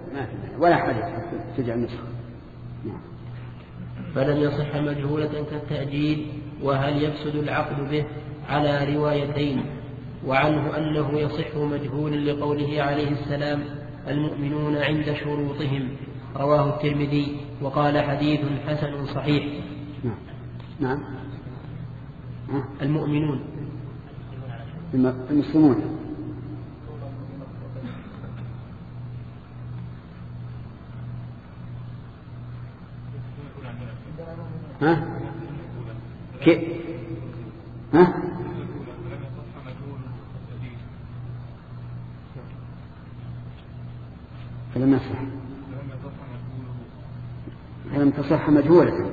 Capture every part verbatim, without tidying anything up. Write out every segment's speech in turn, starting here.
ما ولا حديث تجعل نسخة. فلم يصح مجهولة كالتأجيل. وهل يفسد العقد به؟ على روايتين. وعنه أنه يصح مجهولا لقوله عليه السلام المؤمنون عند شروطهم، رواه الترمذي وقال حديث حسن صحيح. نعم نعم المؤمنون المسلمون. ها كيف ها فلم يصح فلم تصح مجهولة.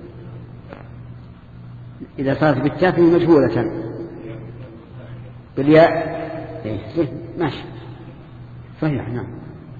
إذا صارت بالتاء مجهولة بالياء إيه ماشي صحيح. نعم.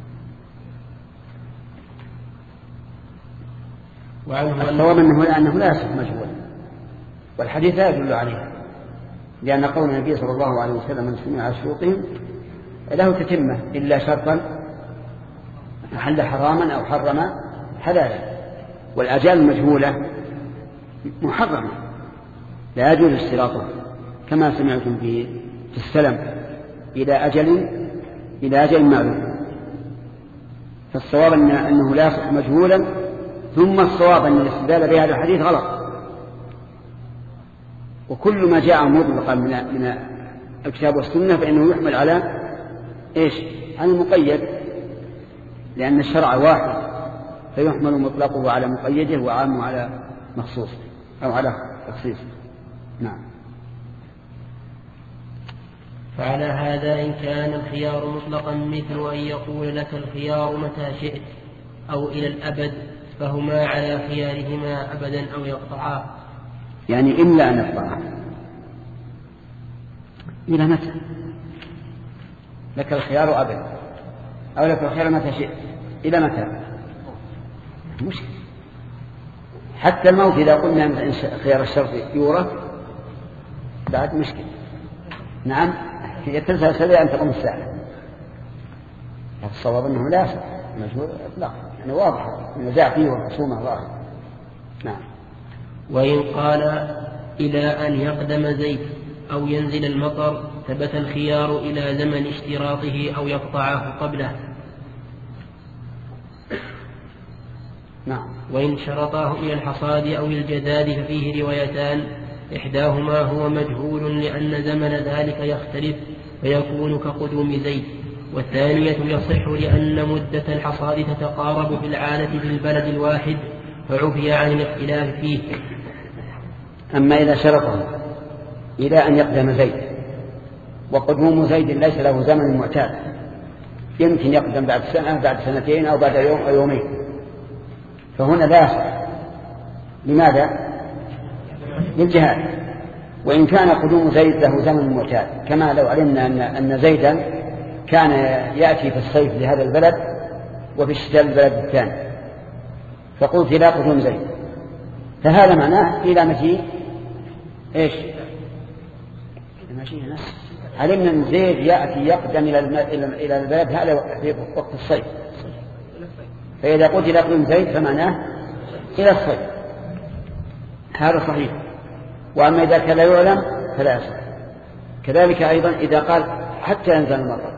الصواب أنه, أنه لا يصح مجهولا، والحديث لا يدل عليه، لأن قول النبي صلى الله عليه وسلم المسلمين على شروطهم له تتمة إلا شرطا أحل حراما أو حرم حلالا، والأجال المجهولة محرمة لا يجوز اشتراطها كما سمعتم في السلم إلى أجل إلى أجل معلوم. فالصواب أنه لا يصح مجهولا، ثم الصواب أن الاستدلال بهذا الحديث غلط. وكل ما جاء مطلقا من من الكتاب والسنة فإنه يحمل على إيش؟ على المقيد، لأن الشرع واحد فيحمل مطلقه على مقيده وعامه على مخصوص أو على تخصيص. نعم. فعلى هذا إن كان الخيار مطلقا مثل أن يقول لك الخيار متى شئت أو إلى الأبد، فهما على خيارهما أبدا أو يقطعا. يعني إلا أن يقطعا. إلى متى؟ لك الخيار أبدا أو لك الخيار متى شئت، إلى متى؟ مشكلة. حتى الموت إذا قلنا أن خيار الشرط يورث بعد مشكلة. نعم في تلك سبيل أن تقوم الساعة. الصواب أنه لا يصح مجهول إطلاقا، يعني واضح النزاع فيه والخصومة ظاهرة. نعم. وإن قال إلى أن يقدم زيت أو ينزل المطر ثبت الخيار إلى زمن اشتراطه أو يقطعه قبله. نعم. وإن شرطاه إلى الحصاد أو الجداد ففيه روايتان، إحداهما هو مجهول لأن زمن ذلك يختلف فيكون كقدوم زيت، والثانية يصح لأن مدة الحصاد تتقارب في العادة في البلد الواحد فعفي عن الاختلاف فيه. أما إذا شرطه إلى أن يقدم زيد، وقدوم زيد ليس له زمن معتاد، يمكن يقدم بعد سنة بعد سنتين أو بعد يوم أو يومين، فهنا لا يصح. لماذا؟ للجهاد. وإن كان قدوم زيد له زمن معتاد، كما لو علمنا أن, أن زيدا كان يأتي في الصيف لهذا البلد وفي الشتاء البلد الثاني، فقلت لا قدوم زيد، فهذا معناه إلى مجيء إيش؟ مجيء نفسه. علمنا أن زيد يأتي يقدم إلى البلد هذا في وقت الصيف، فإذا قلت إلى قدوم زيد فمعناه إلى الصيف، هذا صحيح. وأما إذا كان لا يعلم فلا يصح. كذلك أيضا إذا قال حتى ينزل المطر،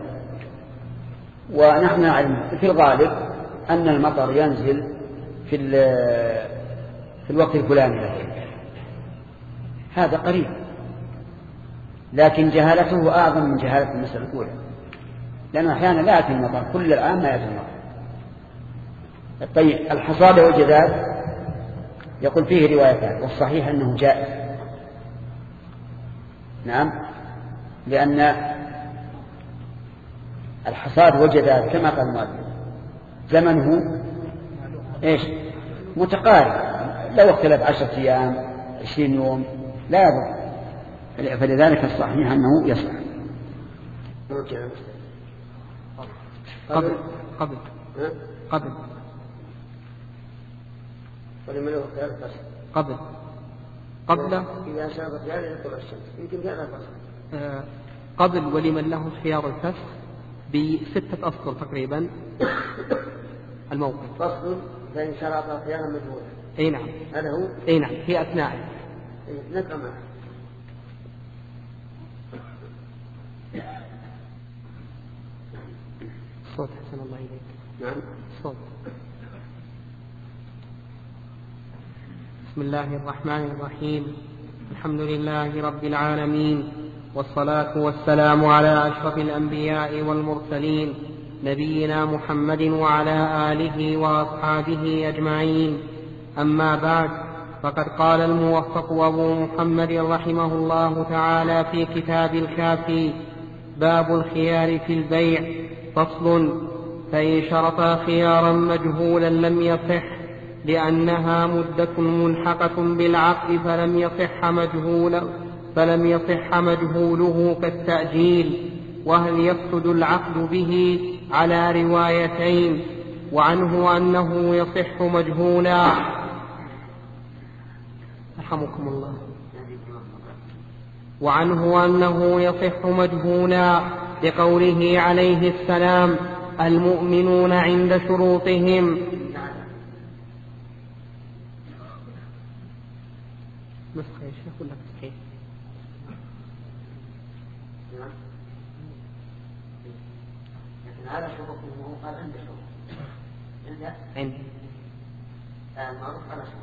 ونحن نعلم في الغالب أن المطر ينزل في في الوقت الفلاني، هذا قريب، لكن جهالته أعظم من جهالة المسألة الأولى، لأنه أحيانا لا يأتي المطر كل العام، ما يأتي المطر. طيب الحصاد والجداد يقول فيه روايتان، والصحيح أنه جائز. نعم، لأن الحصاد والجداد كما قال المؤلف زمنه إيش؟ متقارب، لو اختلف عشرة أيام عشرين يوم لا يضر، فلذلك الصحيح أنه يصح. قبل قبل قبل قبل قبل إذا شابت هذا يطلع الشمس يمكن هذا الفصل قبل ولمن له خيار الفسخ بستة أسطر تقريبا الموقف. فصل فإن شرط خيارا مجهولا. أي نعم. هذا هو. أي نعم في أثناء. نقرأ معه. الصوت حسن الله إليك. نعم. الصوت. بسم الله الرحمن الرحيم. الحمد لله رب العالمين، والصلاة والسلام على أشرف الأنبياء والمرسلين نبينا محمد وعلى آله وأصحابه أجمعين. أما بعد، فقد قال الموفق أبو محمد رحمه الله تعالى في كتاب الكافي: باب الخيار في البيع. فصل: فإن شرطا خيارا مجهولا لم يصح، لأنها مدة ملحقة بالعقد فلم يصح مجهولا فلم يصح مجهوله كالتأجيل. وهل يفسد العقد به على روايتين: وعنه أنه يصح مجهولا. رحمكم الله. وعنه أنه يصح مجهولا لقوله عليه السلام: المؤمنون عند شروطهم. نسخة يا شيخ ولا صحيح؟ لكن هذا شروطه قال عند شروط. عند عند معروف على شروط.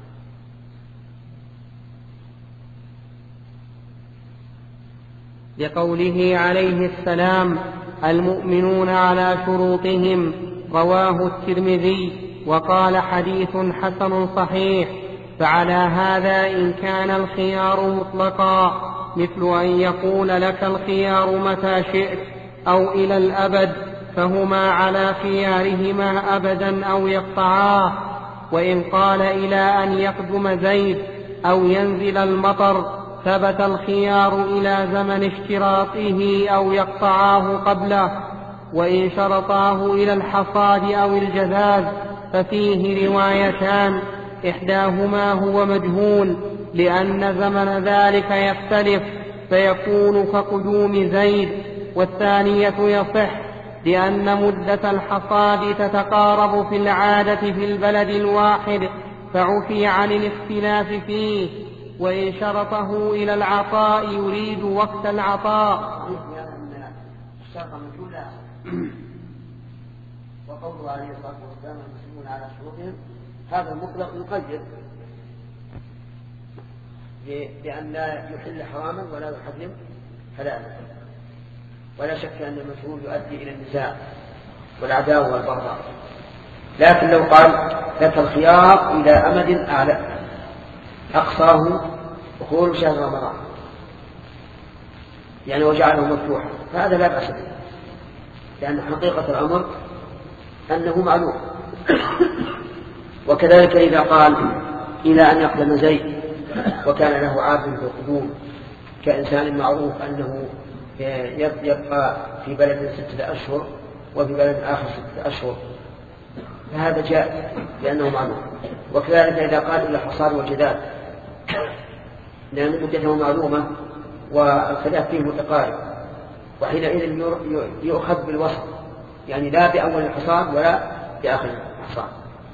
لقوله عليه السلام: المؤمنون على شروطهم. رواه الترمذي وقال: حديث حسن صحيح. فعلى هذا إن كان الخيار مطلقا، مثل أن يقول لك الخيار متى شئت أو إلى الأبد، فهما على خيارهما أبدا أو يقطعاه. وإن قال إلى أن يقدم زيد أو ينزل المطر، ثبت الخيار إلى زمن اشتراطه أو يقطعاه قبله. وإن شرطاه إلى الحصاد أو الجذاذ ففيه روايتان: إحداهما هو مجهول لأن زمن ذلك يختلف فيكون كقدوم زيد، والثانية يصح لأن مدة الحصاد تتقارب في العادة في البلد الواحد فعفي عن الاختلاف فيه. وإن شرطه إلى العطاء يريد وقت العطاء. وقوله عليه الصلاة والسلام: المسلمون على شروطهم، هذا المطلق يقيد بأن لا يحل حراما ولا يحرم حلالا. ولا شك أن المشهور يؤدي إلى النزاع والعداوة والبغضاء. لكن لو قال لك الخيار إلى أمد أعلى أقصاه دخول شهر رمضان، يعني وجعله مفتوحا، فهذا لا بأس به، لأن حقيقة الأمر أنه معلوم. وكذلك إذا قال إلى أن يقدم زيد وكان له عادة في القدوم، كإنسان معروف أنه يبقى في بلد ستة أشهر وفي بلد آخر ستة أشهر، فهذا جاء لأنه معلوم. وكذلك إذا قال إلى الحصاد والجداد، لأن مدته معلومة والخلاف فيه متقارب، وحينئذ يؤخذ بالوسط، يعني لا بأول الحصاد ولا بآخر الحصاد.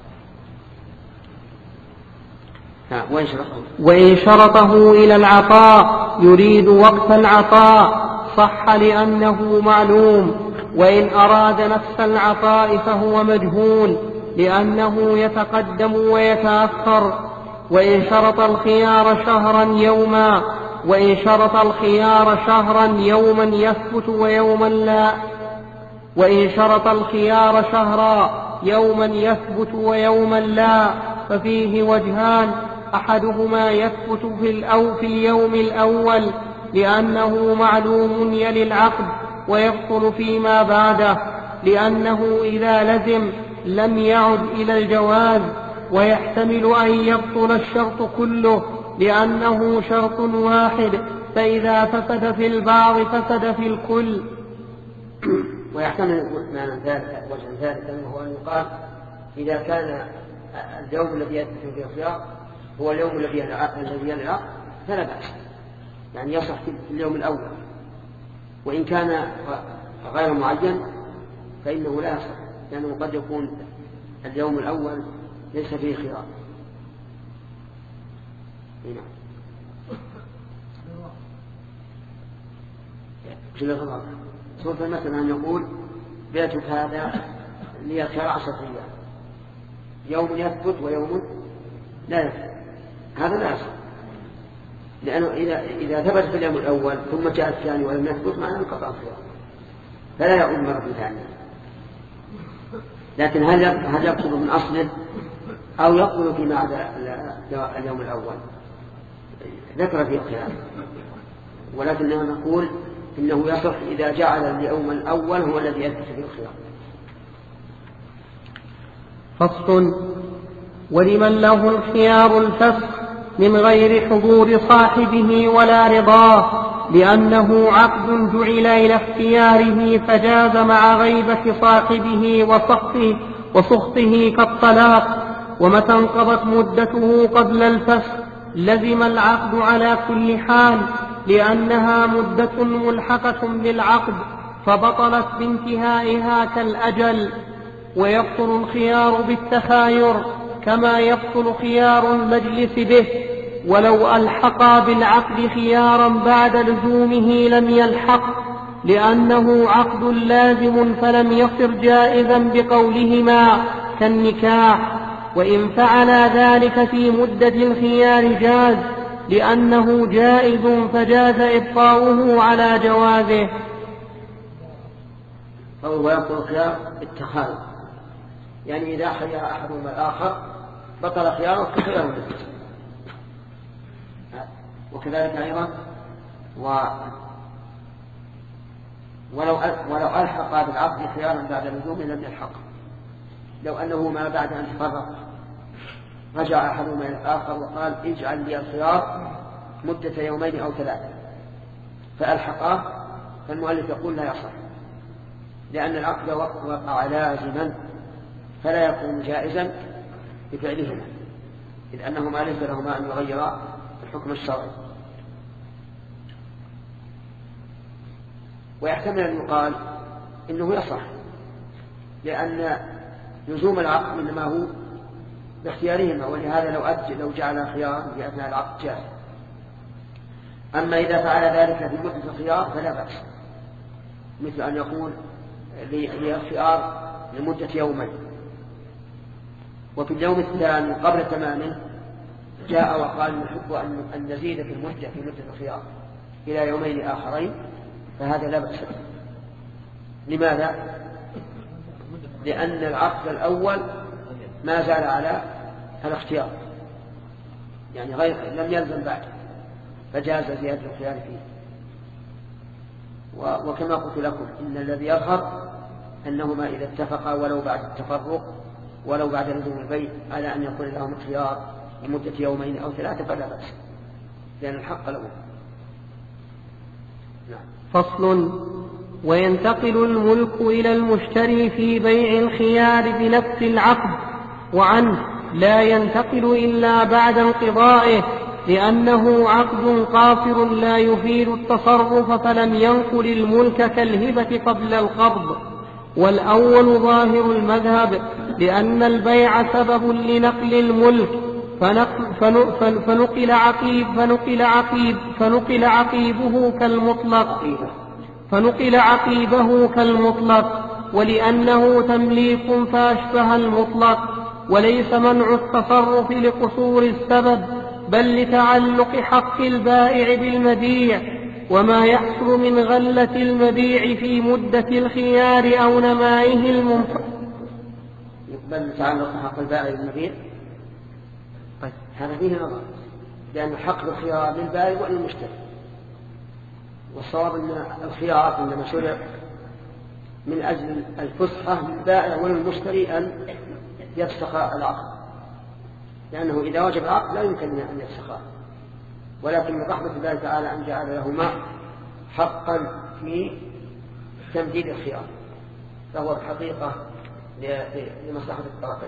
وإن شرطه, وإن شرطه إلى العطاء يريد وقت العطاء صح لأنه معلوم. وإن أراد نفس العطاء فهو مجهول لأنه يتقدم ويتأخر. وإن شرط الخيار شهرا يوما وإن شرط الخيار شهرا يوما يثبت ويوما لا وإن شرط الخيار شهرا يوما يثبت ويوما لا ففيه وجهان: أحدهما يثبت في الأو في اليوم الأول لأنه معلوم يلي العقد ويبطل فيما بعده، لأنه إذا لزم لم يعد إلى الجواز، ويحتمل أن يبطل الشرط كله لأنه شرط واحد، فإذا فسد في البعض فسد في الكل. ويحتمل معنى ذلك وجه ذلك أنه أن يقال إذا كان اليوم الذي يثبت فيه الخيار هو اليوم الذي يلي العقد فلا بأس، يعني يصح في اليوم الأول. وإن كان غير معين فإنه لا يصح، لأنه قد يكون اليوم الأول ليس فيه خيار. هنا سوف مثلا أن يقول بيتك هذا لي خيار عشرة أيام، يوم يثبت ويوم لا يثبت، هذا لا يصح، لأنه إذا, إذا ثبت في اليوم الأول ثم جاء الثاني ولم يثبت معناه انقطع الخيار، فلا يعود مرة ثانية. لكن هل هل يبطل من أصله أو يبطل فيما عدا اليوم الأول؟ ذكر فيه الخلاف، ولكننا نقول إنه يصح إذا جعل اليوم الأول هو الذي يثبت فيه الخيار. فصل. ولمن له الخيار الفسخ من غير حضور صاحبه ولا رضاه، لأنه عقد جعل إلى اختياره فجاز مع غيبة صاحبه وسخطه, وسخطه كالطلاق. ومتى انقضت مدته قبل الفسخ لزم العقد على كل حال، لأنها مدة ملحقة بالعقد فبطلت بانتهائها كالأجل. ويبطل الخيار بالتخاير كما يبطل خيار المجلس به، ولو ألحقا بالعقد خيارا بعد لزومه لم يلحق، لأنه عقد لازم فلم يصر جائزا بقولهما كالنكاح. وإن فعلا ذلك في مدة الخيار جاز، لأنه جائز فجاز إبقاؤه على جوازه. فهو يبطل الخيار بالتخاير، يعني إذا خير أحدهما الآخر بطل خياره كخيار المجلس. وكذلك أيضا و ولو ولو ألحق بالعقد خيارا بعد لزوم لم يلحق، لو أنه ما بعد أن تفرق رجع أحدهما إلى الآخر وقال اجعل لي الخيار مدة يومين أو ثلاثة فألحقاه، فالمؤلف يقول لا يصح، لأن العقد وقع لازما فلا يكون جائزا بفعلهما، إذ أنهما ليس لهما أن يغيرا الحكم الشرعي. ويحتمل أن يقال إنه يصح، لأن لزوم العقد إنما هو باختيارهما، ولهذا لو أجل لو جعل خيار في أثناء العقد جاز. أما إذا فعل ذلك في مدة الخيار فلا بأس، مثل أن يقول لي الخيار لمدة يومين، وفي اليوم الثاني قبل تمامه جاء وقال نحب أن نزيد في المدة في مدة الخيار إلى يومين آخرين، فهذا لا بأس. لماذا؟ لأن العقد الأول ما زال على الاختيار، يعني غير لم يلزم بعد، فجاز زيادة الخيار فيه. وكما قلت لكم إن الذي يظهر أنهما إذا اتفقا ولو بعد التفرق ولو بعد لزوم البيت على أن يكون لهم الخيار لمدة يومين أو ثلاثة فلا بأس، لأن الحق له. فصل. وينتقل الملك إلى المشتري في بيع الخيار بنفس العقد، وعنه لا ينتقل إلا بعد انقضائه، لأنه عقد قاصر لا يفيد التصرف فلم ينقل الملك كالهبة قبل القبض. والأول ظاهر المذهب، لأن البيع سبب لنقل الملك، فنقل, فنقل عقيب فنقل عقيب فنقل عقيبه كالمطلق فنقل عقيبه كالمطلق ولأنه تمليك فأشبه المطلق، وليس منع التصرف لقصور السبب بل لتعلق حق البائع بالمبيع، وما يحصل من غلة المبيع في مدة الخيار أو نمائه المنفق. يقبل تعلق حق البائع بالمبيع؟ طيب هذا فيه نظر، لأن حق الخيار للبائع وللمشتري، والصواب أن الخيار عندما شرع من أجل الفسحة للبائع وللمشتري أن يفسخ العقد، لأنه إذا وجب العقد لا يمكن أن يفسخه، ولكن من رحمة الله تعالى أن جعل لهما حقا في تمديد الخيار، فهو الحقيقة لمصلحة الطرفين.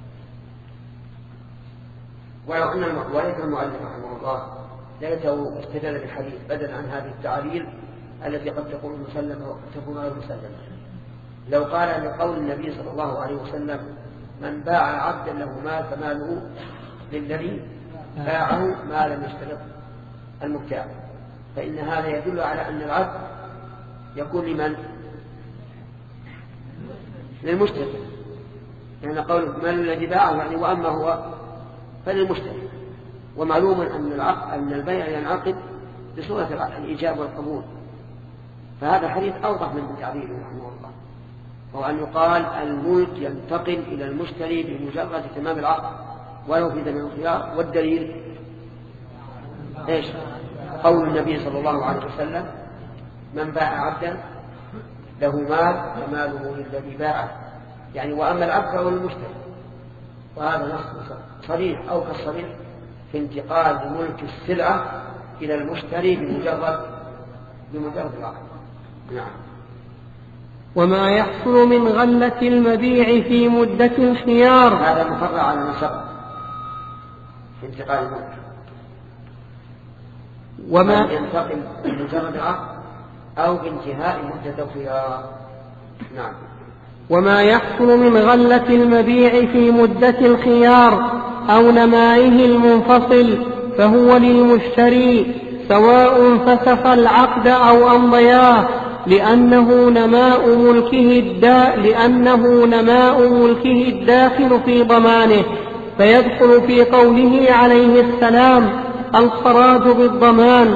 ولو أن المؤلف رحمه الله ليته استدل بالحديث بدلا عن هذه التعاليل التي قد تكون مسلمة وقد تكون غير مسلمة، لو قال لقول النبي صلى الله عليه وسلم من باع عبدا له مال فماله للذي باعه ما لم يشترط المبتاع، فإن هذا يدل على أن العبد يكون لمن؟ للمشتري، يعني قول مال الذي باعه يعني وأما هو فللمشتري. ومعلوم أن العقد أن البيع ينعقد بصورة الإيجاب والقبول، فهذا حديث أوضح من تعبيره رحمه الله، وهو أن يقال الملك ينتقل إلى المشتري بمجرد تمام العقد ولو في دم الخيار. والدليل إيش؟ قول النبي صلى الله عليه وسلم من باع عبدا له مال فماله للذي باعه، يعني وأما العبد فهو للمشتري. وهذا نص صريح أو كالصريح في انتقال ملك السلعة إلى المشتري بمجرد بمجرد العقد. نعم. وما يحصل من غلة المبيع في مدة الخيار هذا مفرع على نسق في انتقال الملك، وما ينتقل بمجرد العقد أو بانتهاء مدة الخيار. نعم. وما يحصل من غلة المبيع في مدة الخيار أو نمائه المنفصل فهو للمشتري سواء فسخ العقد أو أمضياه، لأنه نماء ملكه الدا لأنه نماء ملكه الداخل في ضمانه، فيدخل في قوله عليه السلام الخراج بالضمان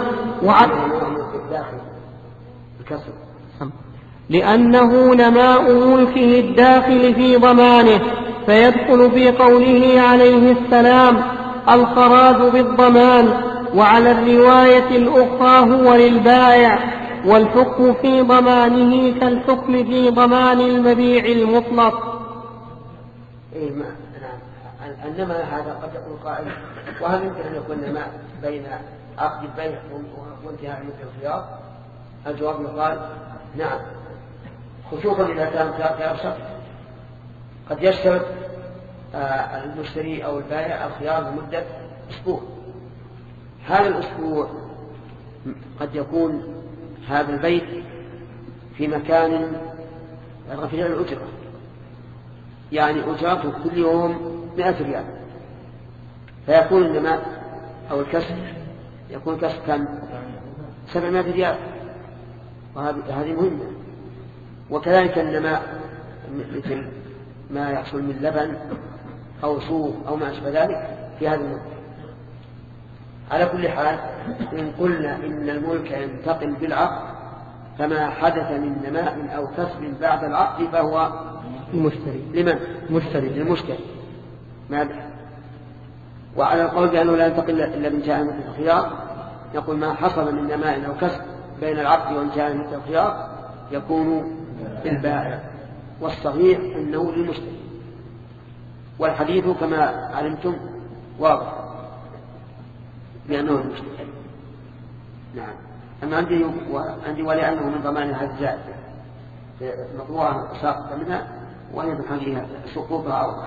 لأنه نماء ملكه الداخل في ضمانه، فيدخل في قوله عليه السلام الخراج بالضمان. وعلى الرواية الأخرى هو للبائع، والحكم في ضمانه كالحكم في ضمان المبيع المطلق. إيه ما إنما هذا قد يقول قائل وهل يمكن أن يكون نماء بين عقد البيع وانتهاء مدة الخيار؟ الجواب يقال نعم، خصوصا إذا كان خيار شرط. قد يشترط المشتري أو البائع الخيار لمدة أسبوع، هذا الأسبوع قد يكون هذا البيت في مكان رفيع الأجرة، يعني أجرته كل يوم مئة ريال، فيكون النماء أو الكسب يكون كسب كم؟ سبعمائة ريال، وهذه مهمة. وكذلك النماء مثل ما يحصل من لبن أو صوف أو ما أشبه ذلك في هذا المدة. على كل حال إن قلنا إن الملك ينتقل بالعقد فما حدث من نماء أو كسب بعد العقد فهو المشتري. لمن؟ مشتري. للمشتري. ماذا؟ وعلى القول بأنه لا ينتقل إلا بانتهاء مدة الخيار يقول ما حصل من نماء أو كسب بين العقد وانتهاء مدة الخيار يكون للبائع، والصحيح أنه للمشتري. والحديث كما علمتم واضح بأنه للمشتري. نعم. أما عندي وعندي ولأنه من ضمان هذا الزائد مطلوعة ساقط منها وهي بحاجها سقوطها أوضح.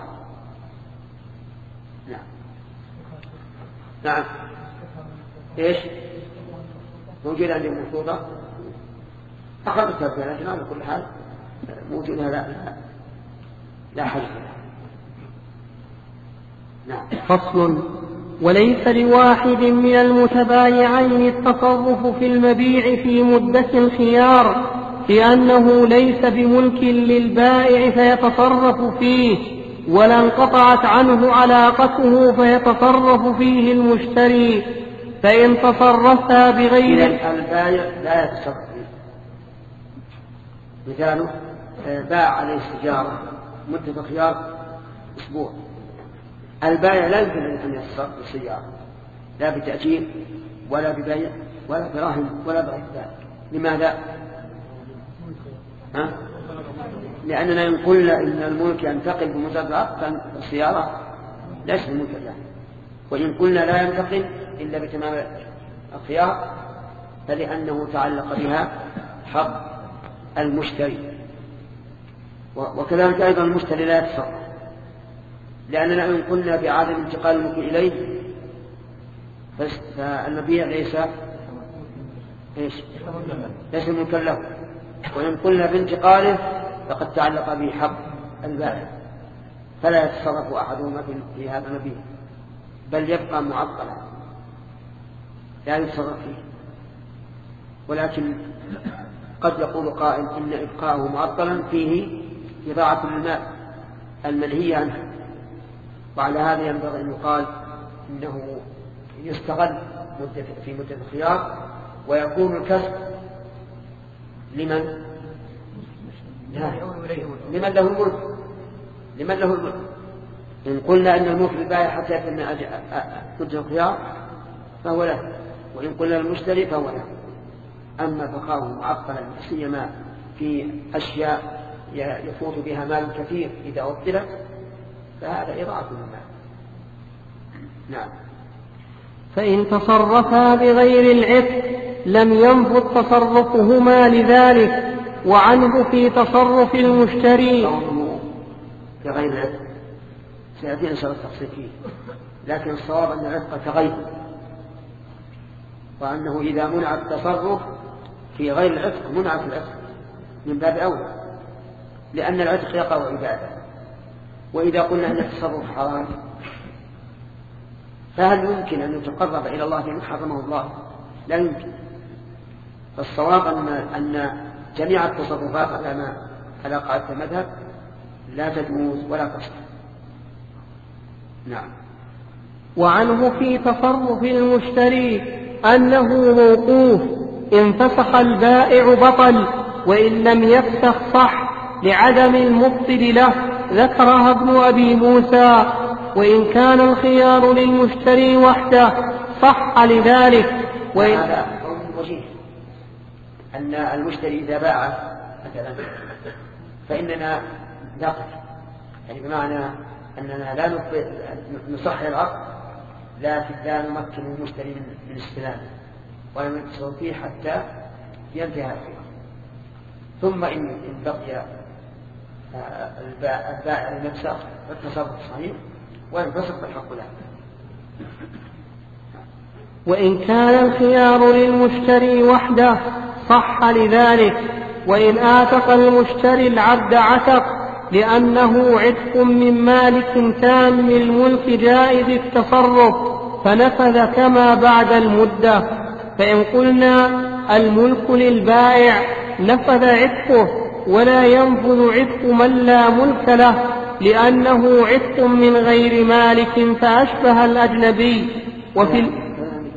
نعم. نعم. إيش؟ موجود عندي مخطوطة أخذتها في الأجنة على كل حال موجودها لا لا حاجة. نعم. فصل. وليس لواحد من المتبايعين التصرف في المبيع في مدة الخيار، لأنه ليس بملك للبائع فيتصرف فيه، ولا انقطعت عنه علاقته فيتصرف فيه المشتري، فإن تصرفها بغير البائع لا يتصرف فيه. مثاله باع عليه السجارة مدة الخيار أسبوع، البائع لا يمكن أن يتصرف بالسيارة لا بتأجيل ولا ببيع ولا براهن ولا بغير ذلك. لماذا؟ ها؟ لأننا إن قلنا إن الملك ينتقل بمجرد عقد السيارة ليس الملك له، وإن قلنا لا ينتقل إلا بتمام الخيار فلأنه تعلق بها حق المشتري. وكذلك أيضا المشتري لا يتصرف، لأننا إن قلنا بعدم انتقال الملك إليه فالمبيع ليس إيش؟ ليس ملكا له، وإن قلنا بانتقاله فقد تعلق به حق البائع، فلا يتصرف أحدهما في هذا المبيع، بل يبقى معطلا لا يتصرف فيه. ولكن قد يقول قائل إن إبقاءه معطلا فيه إضاعة للمال المنهي عنه، وعلى هذا ينبغي أن يقال إنه يستغل في مدة الخيار، ويكون الكسب لمن لمن له الملك لمن له الملك إن قلنا أن الملك للبائع حتى يكون مدة الخيار فهو له، وإن قلنا للمشتري فهو له. أما بقاؤه معطلا سيما في أشياء يفوت بها مال كثير إذا أبطلت فهذا إضاعة للمال. نعم. فإن تصرفا بغير العتق لم ينفذ تصرفهما لذلك. وعنه في تصرف المشتري كغير العتق سيأتينا إن شاء الله التفصيل فيه، لكن الصواب أن العتق كغير، وأنه إذا منع التصرف في غير العتق منع في العتق من باب أولى، لأن العتق يقع عبادة. وإذا قلنا أن التصرف حرام فهل يمكن أن يتقرب إلى الله بما حرمه الله؟ لا يمكن. فالصواب أن أن جميع التصرفات على ما على قاعدة المذهب لا تجوز ولا تصح. نعم. وعنه في تصرف المشتري أنه موقوف، إن فسخ البائع بطل، وإن لم يفسخ صح لعدم المبطل له، ذكرها ابن أبي موسى. وإن كان الخيار للمشتري وحده صح لذلك. وإن هذا قول وجيه أن المشتري إذا باع مثلا فإننا نقف، يعني بمعنى أننا لا نصح العقد، لكن لا نمكن المشتري من استلامه ولا نتصل فيه حتى ينتهي الخيار. ثم إن بقي البائع لنفسه فالتصرف صحيح، وإن فسق فالحق له. وإن كان الخيار للمشتري وحده صح لذلك. وإن آتق المشتري العبد عتق لأنه عتق من مالك تام الملك جائز التصرف، فنفذ كما بعد المدة. فإن قلنا الملك للبائع نفذ عتقه، ولا ينفذ عتق من لا ملك له لأنه عتق من غير مالك فأشبه الأجنبي. وفي ال...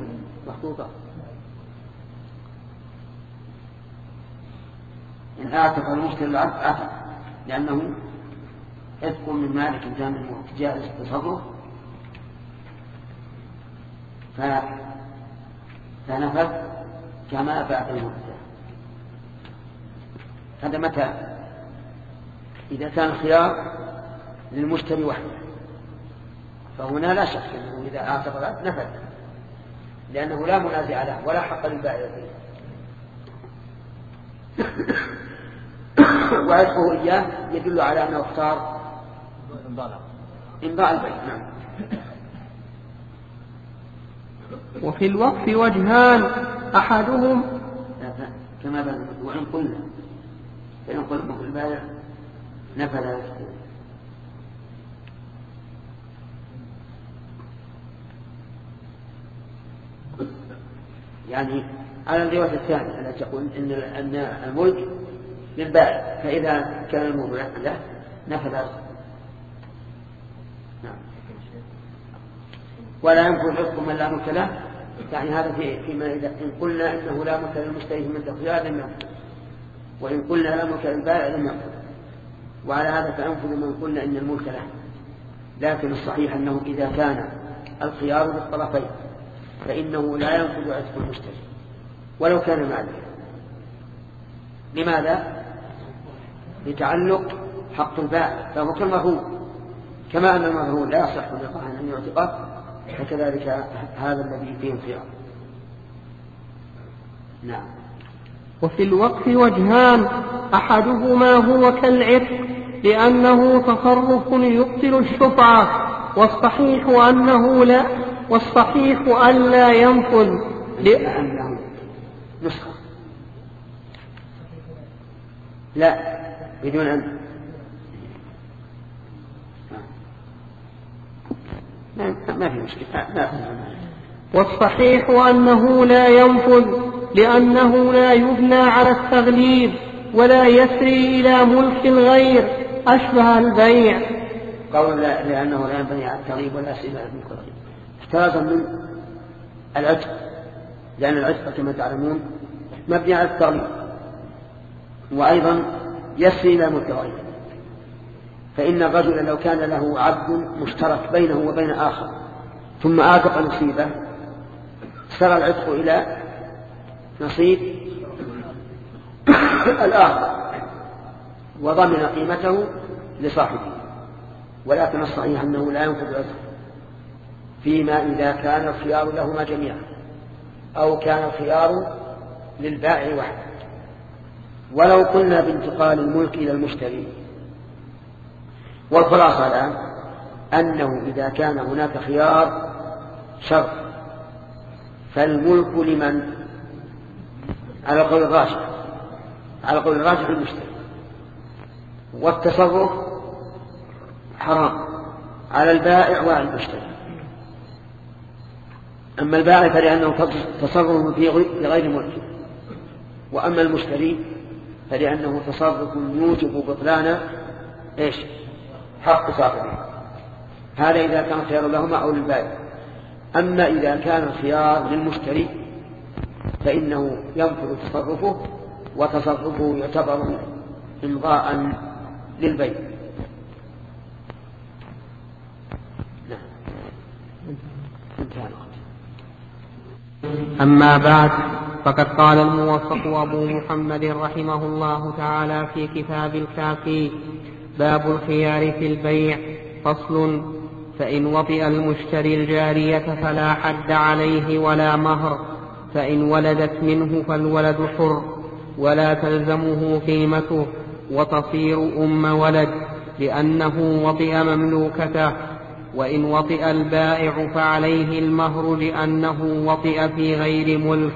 إن أعتق المشتري العبد أعتق لأنه عتق من مالك تام الملك جائز التصرف، فنفذ كما بعد المدة. هذا متى؟ إذا كان الخيار للمشتري وحده، فهنا لا شك أنه إذا أعتق العبد نفذ، لأنه لا منازع له ولا حق للبائع فيه، وعتقه إياه يدل على أنه اختار إمضاء البيع. نعم. وفي الوقف وجهان، أحدهم كما بان وإن قلنا فإن قلنا في البائع نفذ، يعني على الرواية الثانية التي تقول إن أن الملك للبائع، فإذا كان الملك له نفذ. نعم. ولا ينفذ عتق من لا ملك له، يعني هذا في فيما إذا إن قلنا إنه لا ملك للمشتري من الخيار لم ينفذ، وإن قلنا لا ملك للبائع لم ينفذ. وعلى هذا فأنفذ من قلنا إن الملك له. لكن الصحيح أنه إذا كان الخيار للطرفين فإنه لا ينفذ عتق المشتري ولو كان مالكا. لماذا؟ لتعلق حق البائع، فهو كالمرهون، كما أن المرهون لا يصح للقاهن أن يعتقه، فكذلك هذا الذي فيه الخيار. نعم. وفي الوقف وجهان، أحدهما هو كالعتق لأنه تصرف يبطل الشفعة، والصحيح أنه لا والصحيح أن لا ينفذ لأنه نسخة. لا بدون أن ما في مشكلة. والصحيح أنه لا ينفذ لأنه لا يبنى على التغليب ولا يسري إلى ملك الغير أشبه البيع. قول لأنه لا ينبني على التغليب ولا يسري إلى ملك الغير احترازا من العتق، لأن العتق كما تعلمون مبني على التغليب وأيضا يسري إلى ملك الغير. فإن الرجل لو كان له عبد مشترك بينه وبين آخر ثم آتق نصيبه سرى العتق إلى نصيب الآخر وضمن قيمته لصاحبه. ولكن الصحيح أنه لا ينفذ العتق فيما إذا كان الخيار لهما جميعا أو كان الخيار للبائع وحده. ولو قلنا بانتقال الملك إلى المشتري، والخلاصة الآن أنه إذا كان هناك خيار شرط فالملك لمن؟ على قول الراجح على قول الراجح المشتري، والتصرف حرام على البائع وعلى المشتري. أما البائع فلأنه تصرف في غير ملكه، وأما المشتري فلأنه تصرف يوجب بطلان إيش؟ حق صاحبه. هذا إذا كان خيار لهما أو للبائع. أما إذا كان الخيار للمشتري فإنه ينفذ تصرفه وتصرفه يعتبر إمضاء للبيع. أما بعد، فقد قال الموفق أبو محمد رحمه الله تعالى في كتاب الكافي: باب الخيار في البيع. فصل: فإن وطئ المشتري الجارية فلا حد عليه ولا مهر، فإن ولدت منه فالولد حر ولا تلزمه قيمته وتصير أم ولد لأنه وطئ مملوكته. وإن وطئ البائع فعليه المهر لأنه وطئ في غير ملك.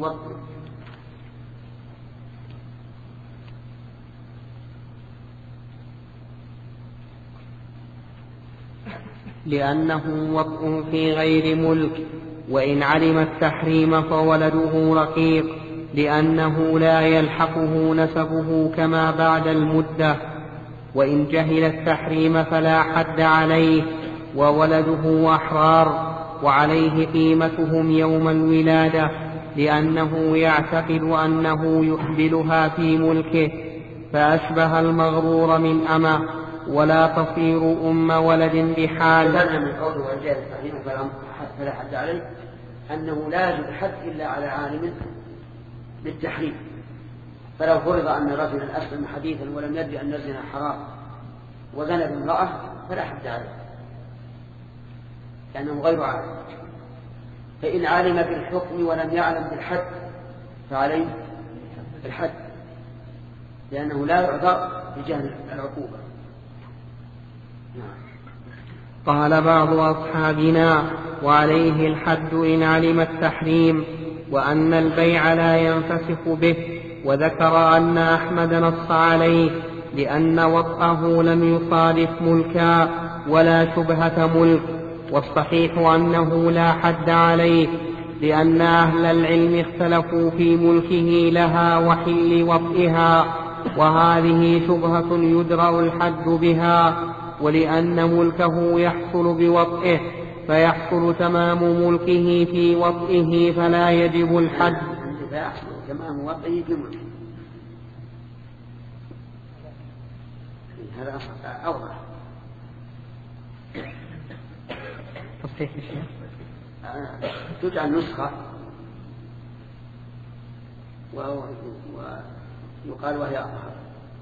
لأنه وطئ في غير ملك. وإن علم التحريم فولده رقيق لأنه لا يلحقه نسبه كما بعد المدة. وإن جهل التحريم فلا حد عليه وولده أحرار وعليه قيمتهم يوم الولادة لأنه يعتقد أنه يحبلها في ملكه فأشبه المغرور من أمه ولا تصير أم ولد بحال. من قوله وجهل التحريم فلا حد عليه أنه لا يجب حد إلا على عالم بالتحريم. فلو فرض أن رجلا أسلم حديثا ولم يدري أن الزنا حرام وزنى بامرأة فلا حد عليه لأنه غير عالم. فإن علم بالحكم ولم يعلم بالحد فعليه الحد لأنه لا يعذر بجهل العقوبة. قال بعض أصحابنا: وعليه الحد إن علم التحريم وأن البيع لا ينفسخ به. وذكر أن أحمد نص عليه لأن وطئه لم يصادف ملكا ولا شبهة ملك. والصحيح أنه لا حد عليه لأن أهل العلم اختلفوا في ملكه لها وحل وطئها، وهذه شبهة يدرأ الحد بها. ولأن ملكه يحصل بوطئه فيحصل تمام ملكه في وطئه فلا يجب الحد. فيحصل تمام وطئه في ملكه. هذا أوضح. تصحيح الشيء تجعل نسخة ويقال وهي أظهر.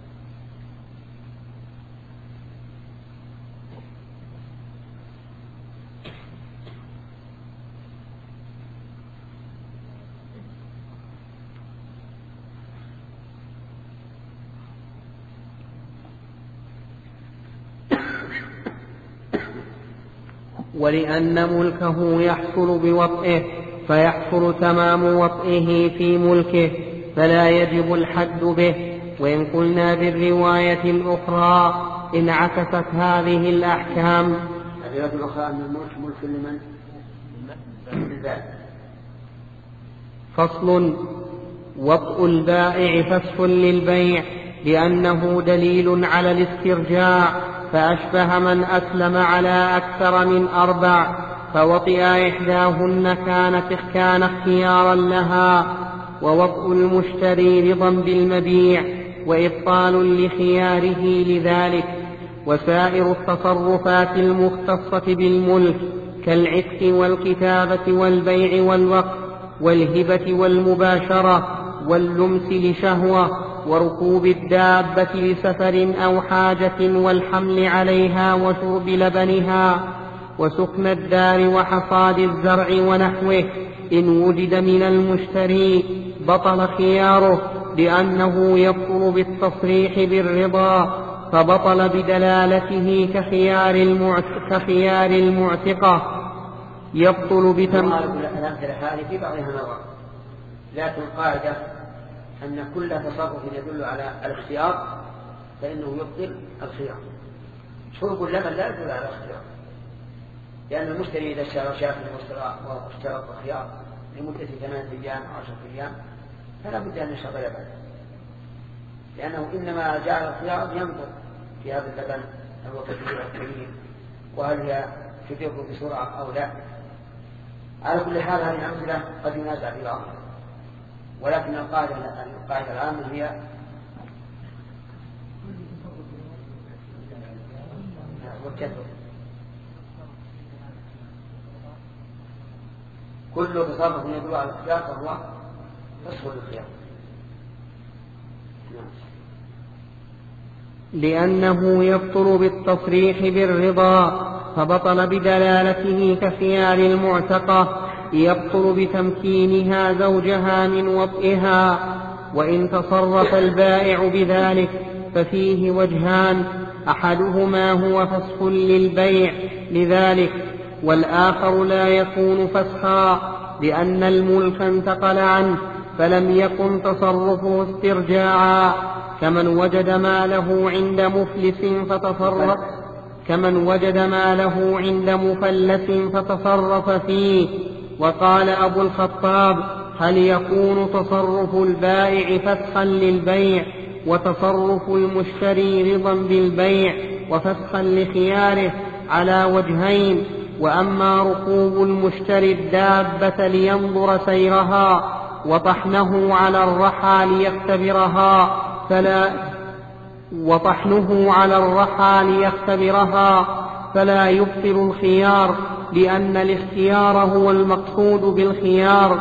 ولأن ملكه يحصل بوطئه فيحصل تمام وطئه في ملكه فلا يجب الحد به. وإن قلنا بالرواية الأخرى انعكست هذه الأحكام. الرواية الأخرى أن الملك ملك لمن؟ فصل. وطء البائع فسخ للبيع لأنه دليل على الاسترجاع، فأشبه من أسلم على أكثر من أربع فوطئ إحداهن كانت كان اختيارا لها، ووطء المشتري رضا بالمبيع وإبطال لخياره لذلك. وسائر التصرفات المختصة بالملك كالعتق والكتابة والبيع والوقف والهبة والمباشرة واللمس لشهوة وركوب الدابة لسفر أو حاجة والحمل عليها وشرب لبنها وسكن الدار وحصاد الزرع ونحوه، إن وجد من المشتري بطل خياره لأنه يبطل بالتصريح بالرضا، فبطل بدلالته كخيار, المعت... كخيار المعتقة يبطل بتم. هذه في بعضها نظر، لكن قاعدة أن كل تصرف يدل على الاختيار فإنه يبطل الخيار. شرب اللبن لا يدل على الاختيار، لأن المشتري إذا اشترى شاة واشترط الخيار لمدة ثمانية أيام أو عشرة أيام فلا بد أن يشرب لبن، لأنه إنما جعل الخيار ينظر في هذا اللبن هل هو كثير أو قليل، وهل هي تدر بسرعة أو لا. على كل حال هذه الأمثلة قد ينازع في بعضها، ولكن القاعدة القاعدة العامة هي والكثرة. كل تصرف يدل على الاختيار فهو فسخ للخيار. لأنه يبطل بالتصريح بالرضا، فبطل بدلالته كخيار المعتقة يبطل بتمكينها زوجها من وطئها. وإن تصرف البائع بذلك ففيه وجهان، أحدهما هو فسخ للبيع لذلك، والآخر لا يكون فسخا لأن الملك انتقل عنه فلم يكن تصرفه استرجاعا، كمن وجد ماله عند مفلس فتصرف كمن وجد ماله عند مفلس فتصرف فيه. وقال أبو الخطاب: هل يكون تصرف البائع فسخا للبيع وتصرف المشتري رضا بالبيع وفسخا لخياره على وجهين؟ وأما ركوب المشتري الدابة لينظر سيرها وطحنه على الرحى ليختبرها فلا وطحنه على الرحى ليختبرها فلا يبطل الخيار، لأن الاختيار هو المقصود بالخيار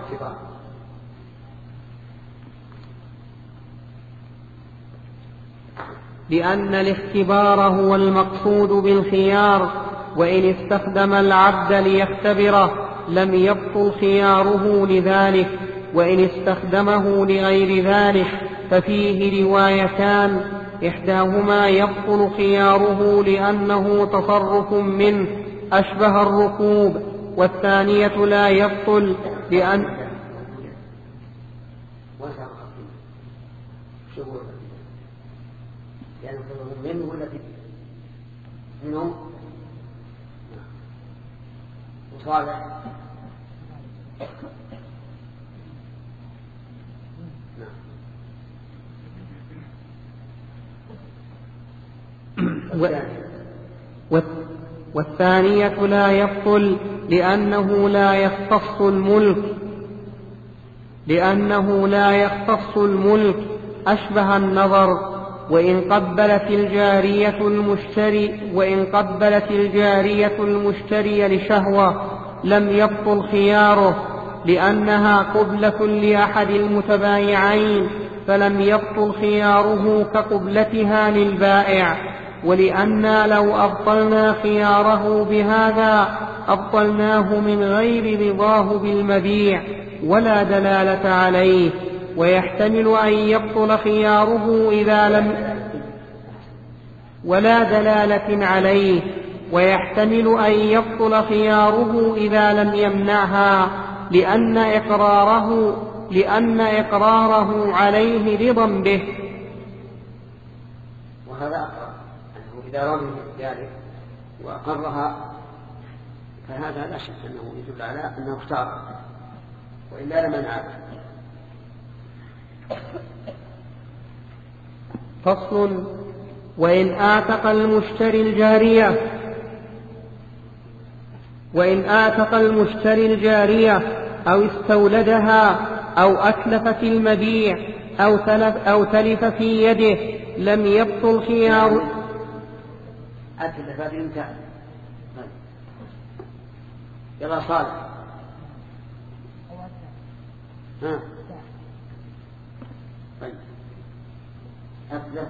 لأن الاختبار هو المقصود بالخيار وإن استخدم العبد ليختبره لم يبطل خياره لذلك، وإن استخدمه لغير ذلك ففيه روايتان، إحداهما يبطل خياره لأنه تصرف منه أشبه الركوب، والثانية لا يبطل لأن منهم وصالح والثانية لا يبطل لأنه لا يختص الملك لأنه لا يختص الملك أشبه النظر. وإن قبلت الجارية المشتري وإن قبلت الجارية المشتري لشهوة لم يبطل خياره لأنها قبلة لأحد المتبايعين، فلم يبطل خياره كقبلتها للبائع. ولأننا لو أبطلنا خياره بهذا أبطلناه من غير رضاه بالمبيع ولا دلالة عليه، ويحتمل أن يبطل خياره إذا لم ولا دلالة عليه ويحتمل أن يبطل خياره إذا لم يمنعها، لأن إقراره لأن إقراره عليه رضا به إذا رضي ذلك وأقرها فهذا لا شك أنه يدل على أنه اختار، وإلا لمنعه. فصل: وإن آتق المشتري الجارية وإن آتق المشتري الجارية أو استولدها أو أتلف في المبيع أو تلف, أو تلف في يده لم يبطل خيار. أتلف هذه امتى؟ يلا صالح. ها طيب أتلف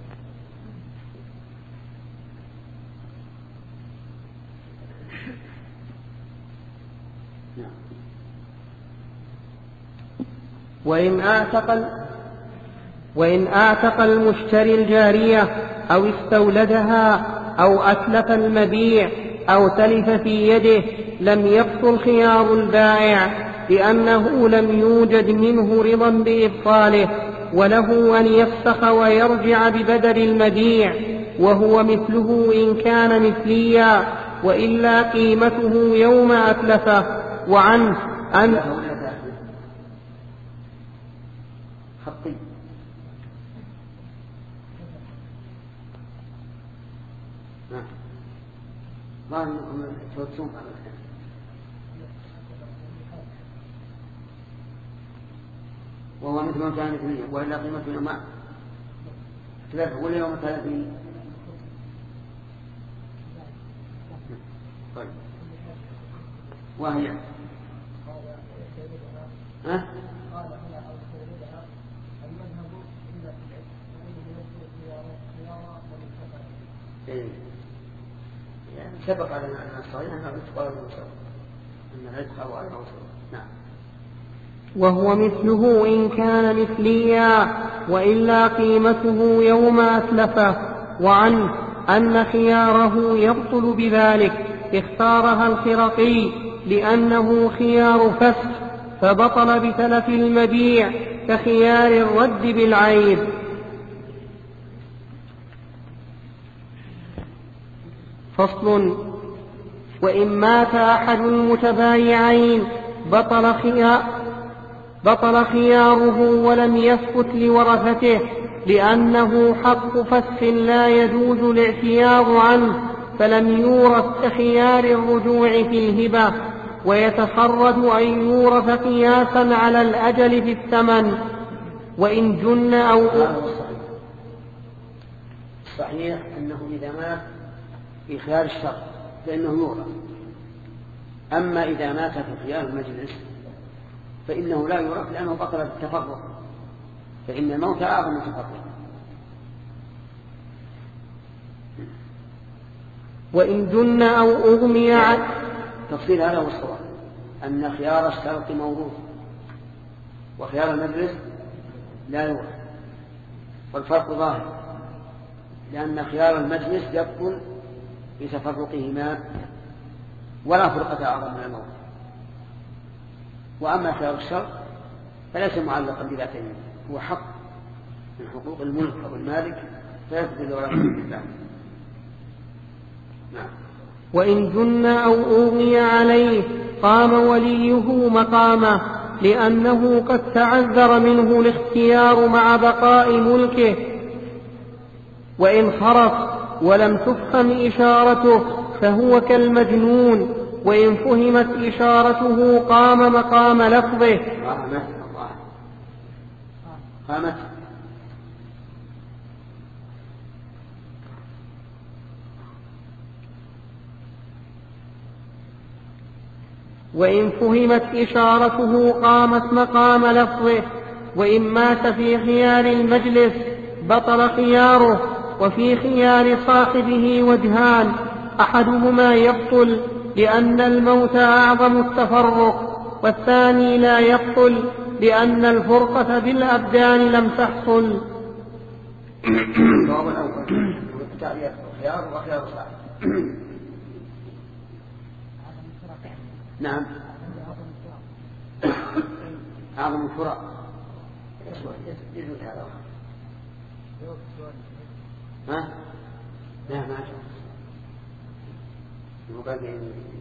وإن آتق وإن آتق المشتري الجارية أو استولدها أو أتلف المبيع أو تلف في يده لم يبطل خيار البائع، لأنه لم يوجد منه رضا بإبطاله، وله أن يفسخ ويرجع ببدل المبيع، وهو مثله إن كان مثليا، وإلا قيمته يوم أتلفه. وعنه أن خطي ما أنكم توتون على الحين وهو مثل ما كان مثليا، وإلا قيمته يوم ثلاثة ولا يوم ثلاثين. طيب وهي ها إيه. يعني سبق على أن الصحيح أنه يتقال المسلم أن العتق أو أنه نعم. وهو مثله إن كان مثليا، وإلا قيمته يوم أتلفه. وعنه أن خياره يبطل بذلك، اختارها الخرقي لأنه خيار فسخ، فبطل بتلف المبيع كخيار الرد بالعيب. فصل: وإن مات أحد المتبايعين بطل خيار بطل خياره ولم يثبت لورثته، لأنه حق فسخ لا يجوز الاعتياض عنه، فلم يورث كخيار الرجوع في الهبة، ويتفرد أن يورث قياسا على الأجل في الثمن. وإن جن أو صحيح أنه إذا مات في خيار الشرط فإنه يورث، أما إذا مات في خيار المجلس فإنه لا يورث، لأنه بطل بالتفرق، فإن الموت أعظم من التفرق. وإن جن أو أغمي عنه. تفصيل هذا هو الصواب، أن خيار الشرط موروث وخيار المجلس لا يورث، والفرق ظاهر، لأن خيار المجلس يبطل بتفرقهما ولا فرقة أعظم من الموت، وأما خيار الشرط فليس معلقا بذاته، هو حق من حقوق الملك أو المالك فيثبت ورثة بالله. نعم. وإن جن أو أغمي عليه قام وليه مقامه، لأنه قد تعذر منه الاختيار مع بقاء ملكه. وإن خرف ولم تفهم إشارته فهو كالمجنون، وإن فهمت إشارته قام مقام لفظه. قامت وإن فهمت إشارته قامت مقام لفظه. وإن مات في خيار المجلس بطل خياره، وفي خيار صاحبه وجهان، أحدهما يبطل لأن الموت أعظم التفرق، والثاني لا يبطل لأن الفرقة بالأبدان لم تحصل. الجواب الأول خيار وخيار صاحب. نعم أعظم الفرق يجوز هذا. ها لا ما أشعر مبادئ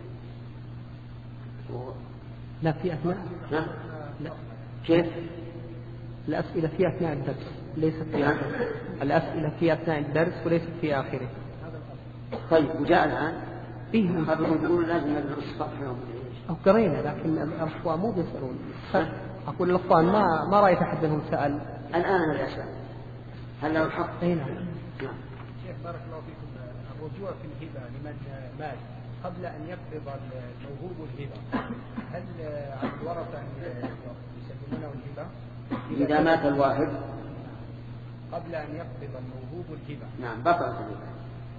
لا في أثناء ها؟ لا. كيف؟ الأسئلة في أثناء الدرس ليست في آخره. الأسئلة في أثناء الدرس وليست في آخره. طيب وجاء الآن فيه هذا يقولون لازم ندرس الصفحة يوم أو قرينا، لكن الأخوان مو بيسألون. أقول الأخوان ما ما رأيت أحد منهم سأل الآن أنا الأسئلة هل له الحق؟ أي نعم. شيخ بارك الله فيكم، الرجوع في الهبة لمن مات قبل أن يقبض الموهوب الهبة، هل على الورثة أن يسلمونه الهبة؟ إذا مات الواحد قبل أن يقبض الموهوب الهبة نعم بطلت الهبة.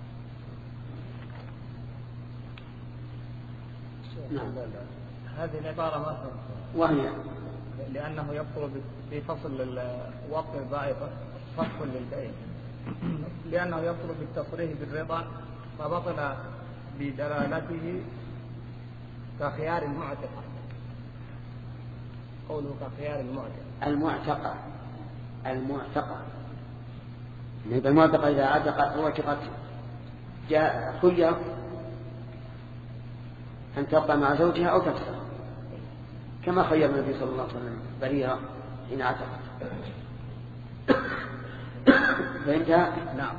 نعم. هذه العبارة ما وهي لأنه يبطل في فصل الوقت الضائقة فصل للبيع، لأنه يبطل بالتصريح بالرضا فبطل بدلالته كخيار المعتقة، قوله كخيار المعتقة المعتقة المعتقة يبقى المعتقة إذا عتقت وعتقت جاء خير أن تبقى مع زوجها أو تفسر، كما خير النبي صلى الله عليه وسلم بريرة حين عتقت. فإنت نعم.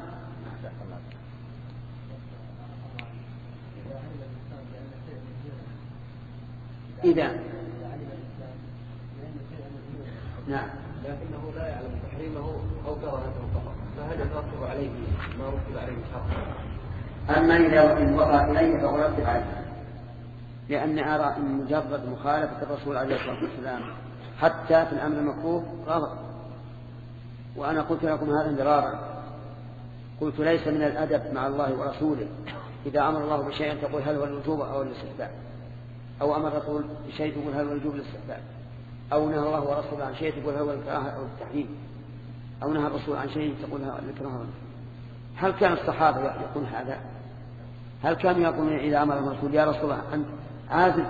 إذا نعم لكنه لا يعلم تحريمه أو كراهته فقط، فهل يترتب عليه ما رتب عليه شرعا؟ أما إذا إن وقع إليه فهو يرتب عليه، لأن أرى أن مجرد مخالفة الرسول عليه الصلاة والسلام حتى في الأمر المكروه غلط. وأنا قلت لكم هذا مرارا، قلت ليس من الأدب مع الله ورسوله إذا أمر الله بشيء تقول هل هو الوجوب أو الاستحباب، أو أمر الرسول بشيء تقول هل هو الوجوب الاستحباب، أو نهى الله ورسوله عن شيء تقول هل هو الكراهة أو التحريم، أو نهى الرسول عن شيء تقول هل الكراهة. هل كان الصحابة يقول هذا؟ هل كانوا يقولون إذا أمر الرسول يا رسول الله أنت عازل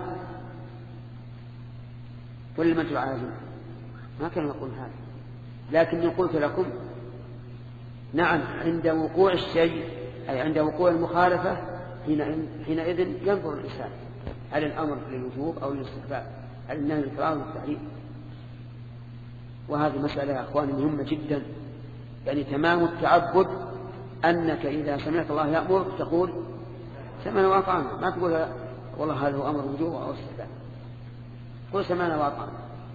ولا ما تبع عازل؟ ما كانوا يقولون هذا. لكن قلت لكم نعم عند وقوع الشيء أي عند وقوع المخالفة حينئذ ينظر الإنسان هل الأمر للوجوب أو للاستحباب، هل النهي للكراهة والتحريم. وهذه مسألة يا أخواني مهمة جدا، يعني تمام التعبد أنك إذا سمعت الله يأمر تقول سمعنا وأطعنا، ما تقول والله هذا هو أمر وجوب أو استحباب، قل سمعنا وأطعنا.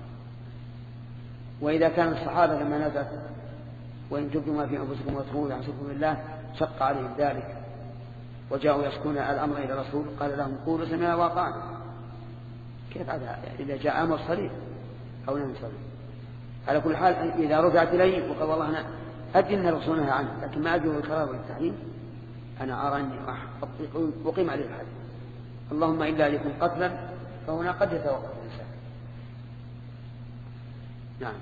وإذا كان الصحابة لما نزلت وإن تبدوا ما في أنفسكم وتخفوه يحسبكم الله شق عليهم ذلك وجاءوا يشكون الأمر إلى الرسول قال لهم قولوا سمعنا وأطعنا. كيف هذا إذا جاء أمر صريح أو نهي صريح؟ على كل حال إذا رجعت إليه وقال والله أنا أدري أن الرسول نهى عنه لكن ما أدري الكراهة والتحريم، أنا أرى أني أقيم عليه الحد، اللهم إلا أن يكون قتلا فهنا قد يتوقف الإنسان. نعم.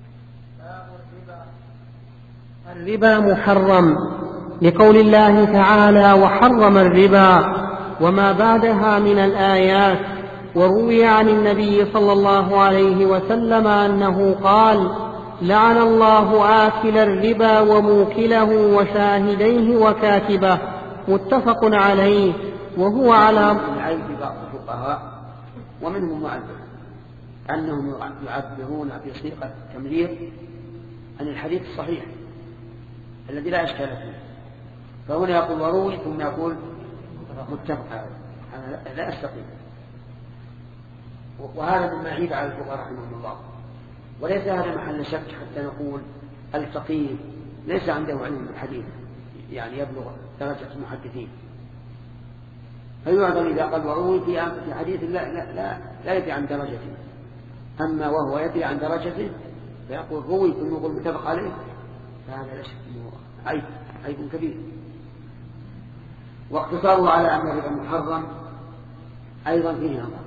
الربا محرم لقول الله تعالى وحرم الربا وما بعدها من الآيات. وروي عن النبي صلى الله عليه وسلم أنه قال لعن الله آكل الربا وموكله وشاهديه وكاتبه، متفق عليه. وهو على العيب بعض الفقهاء ومنهم معذر أنهم يعبرون بصيغة التمرير عن الحديث الصحيح الذي لا إشكال فيه، فهنا يقول وروي ثم يقول متفق عليه، أنا لا أستطيع. وهذا مما يعيب على الفقهاء رحمهم الله، وليس هذا محل شك حتى نقول الفقيه ليس عنده علم الحديث يعني يبلغ درجة المحدثين، فيعظم إذا قال وروي في حديث لا, لا, لا, لا يدري عن درجته، أما وهو يدري عن درجته فيقول روي ثم يقول متفق عليه، فهذا لا شك أنه عيب عيب كبير. واقتصاره على أن الربا محرم أيضا فيه نظر،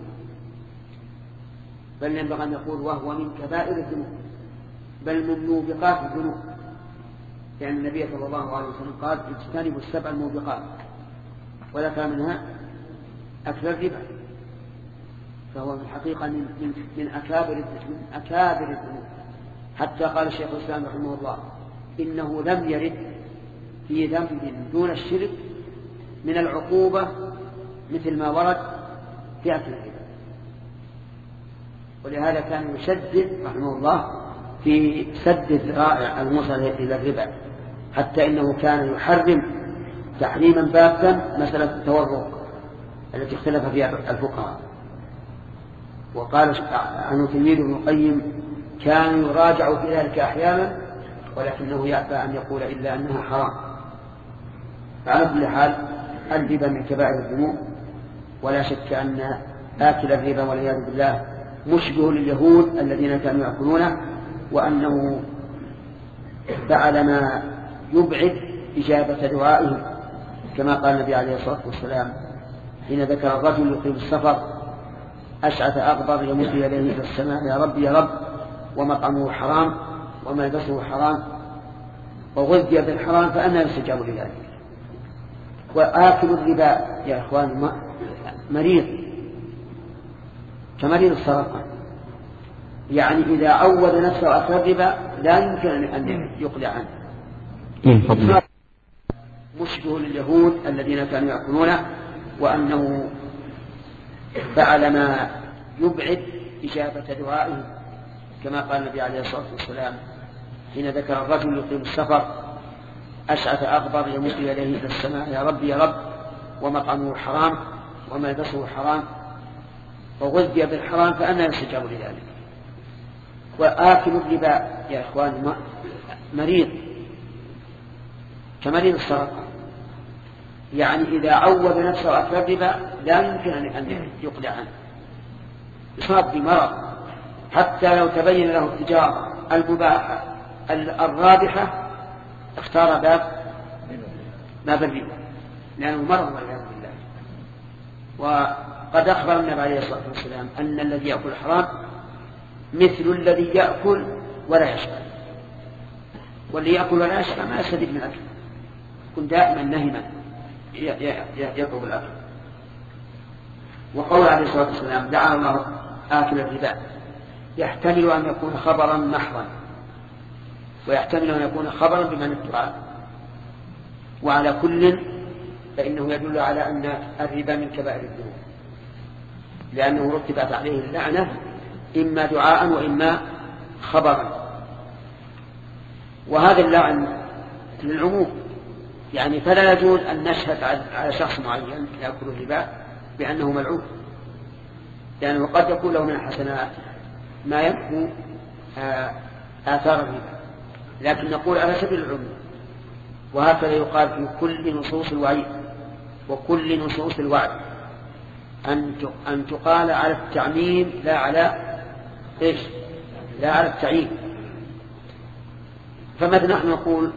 بل ينبغي أن يقول وهو من كبائر الذنوب بل من موبقات الذنوب، لأن النبي صلى الله عليه وسلم قال اجتنبوا السبع الموبقات وذكر منها أكل الربا، فهو في الحقيقة من, من, من أكابر من أكابر الذنوب. حتى قال الشيخ الإسلام رحمه الله إنه لم يرد في ذنب دون الشرك من العقوبة مثل ما ورد في أكل الربا. ولهذا كان يشدد رحمه الله في سد الذرائع الموصل إلى الربا، حتى إنه كان يحرم تحريما باتا مسألة التورق التي اختلف فيها الفقهاء. وقال عنه تلميذ ابن القيم كان يراجع في ذلك أحيانا ولكنه يأبى أن يقول إلا أنها حرام. فعلى كل حال الربا من كبائر الذنوب، ولا شك أن آكل الربا والعياذ بالله مشبه لليهود الذين كانوا يأكلونه، وأنه فعل ما يبعد إجابة دعائهم، كما قال النبي عليه الصلاة والسلام حين ذكر الرجل يقيم السفر أشعث أغبر يمد يديه إلى السماء يا رب يا رب ومطعمه حرام وملبسه حرام وغذي بالحرام فأنا يستجاب لذلك. وآكل الربا يا إخوان مريض كمريض السرطان، يعني إذا عود نفسه أكل الربا لا يمكن أن يقلع عنه من فضله، مشبه لليهود الذين كانوا يأكلونه، وأنه فعل ما يبعد إجابة دعائهم، كما قال النبي عليه الصلاة والسلام حين ذكر الرجل يقيم السفر أشعث أغبر يمد يديه إلى السماء يا رب يا رب ومطعمه حرام وملبسه حرام وغذي بالحرام فأنا يستجاب لذلك. وآكل الربا يا إخوان مريض كمريض السرطان، يعني إذا عود نفسه أكل الربا لا يمكن أن يقلع عنه، يصاب بمرض حتى لو تبين له التجارة المباحة الرابحة اختار باب باب الربا لأنه مرض والعياذ بالله. وقد أخبر النبي عليه الصلاة والسلام أن الذي يأكل حرام مثل الذي يأكل ولا يشبع، والذي يأكل ولا يشبع ما يستفيد من أكله، يكون دائما نهما يطلب الأكل. وقول عليه الصلاة والسلام دعا الله آكل الربا يحتمل أن يكون خبرا محضا ويحتمل أن يكون خبرا بمعنى الدعاء، وعلى كل فإنه يدل على أن الربا من كبائر الذنوب، لأنه رتبت عليه اللعنة إما دعاء وإما خبرا. وهذا اللعن للعموم، يعني فلا يجوز أن نشهد على شخص معين يأكل الربا بأنه ملعون، لأنه يعني قد يكون له من الحسنات ما يمحو آثار الربا، لكن نقول على سبيل العموم. وهكذا يقال في كل نصوص الوعيد وكل نصوص الوعد أن تقال على التعميم لا على إيش لا على التعيين. فماذا نحن نقول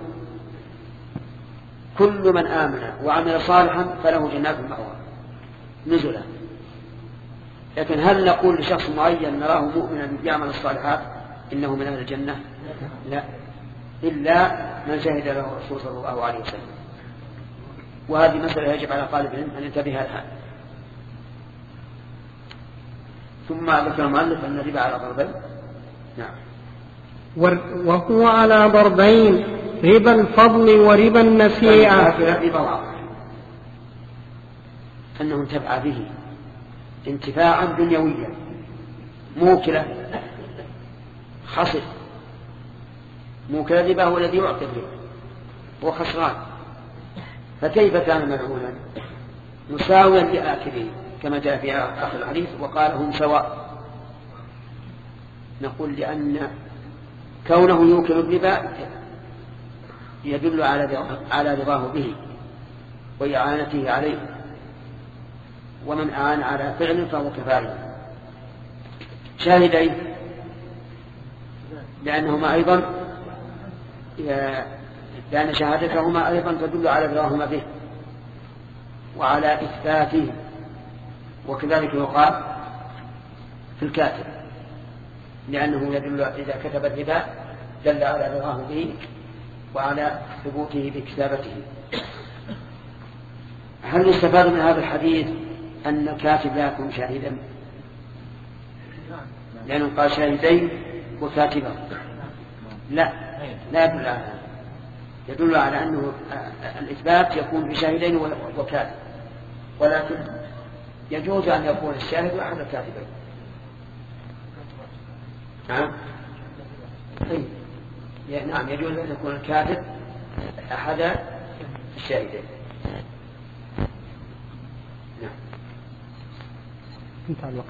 كل من آمن وعمل صالحا فله جنات المأوى نزلا، لكن هل نقول لشخص معين نراه مؤمنا يعمل الصالحات إنه من أهل الجنة؟ لا، إلا من شهد له الرسول صلى الله عليه وسلم. وهذه مسألة يجب على طالب العلم أن ينتبه لها. ثم ذكر المؤلف أن الربا على ضربين. نعم. وهو على ضربين ربا الفضل وربا النسيئة. ربا واضح أنه انتفع به انتفاعا دنيويا موكلة خسر. موكل الربا هو الذي يعطي الربا هو خسران، فكيف كان ملعونا مساويا لآكله كما جاء في آخر الحديث وقال هم سواء. نقول لأن كونه يوكل الربا يدل على رضاه به وإعانته عليه، ومن أعان على فعل فهو كفاعل. شاهدين لأنهما أيضا لأن شهادتهما أيضا تدل على رضاهما به وعلى إثباته، وكذلك يقال في الكاتب لأنه يدل إذا كتب الربا دل على رضاه به وعلى ثبوته بكتابته. هل يستفاد من هذا الحديث أن الكاتب لا يكون شاهدا؟ لأنه قال شاهدين وكاتبا، لا لا يدل على هذا، يدل على أنه الإثبات يكون بشاهدين وكاتب، ولكن يجوز أن يكون الشاهد أحد الكاتبين. نعم نعم يجوز أن يكون الكاتب أحد الشاهدين. نعم. انتهى الوقت.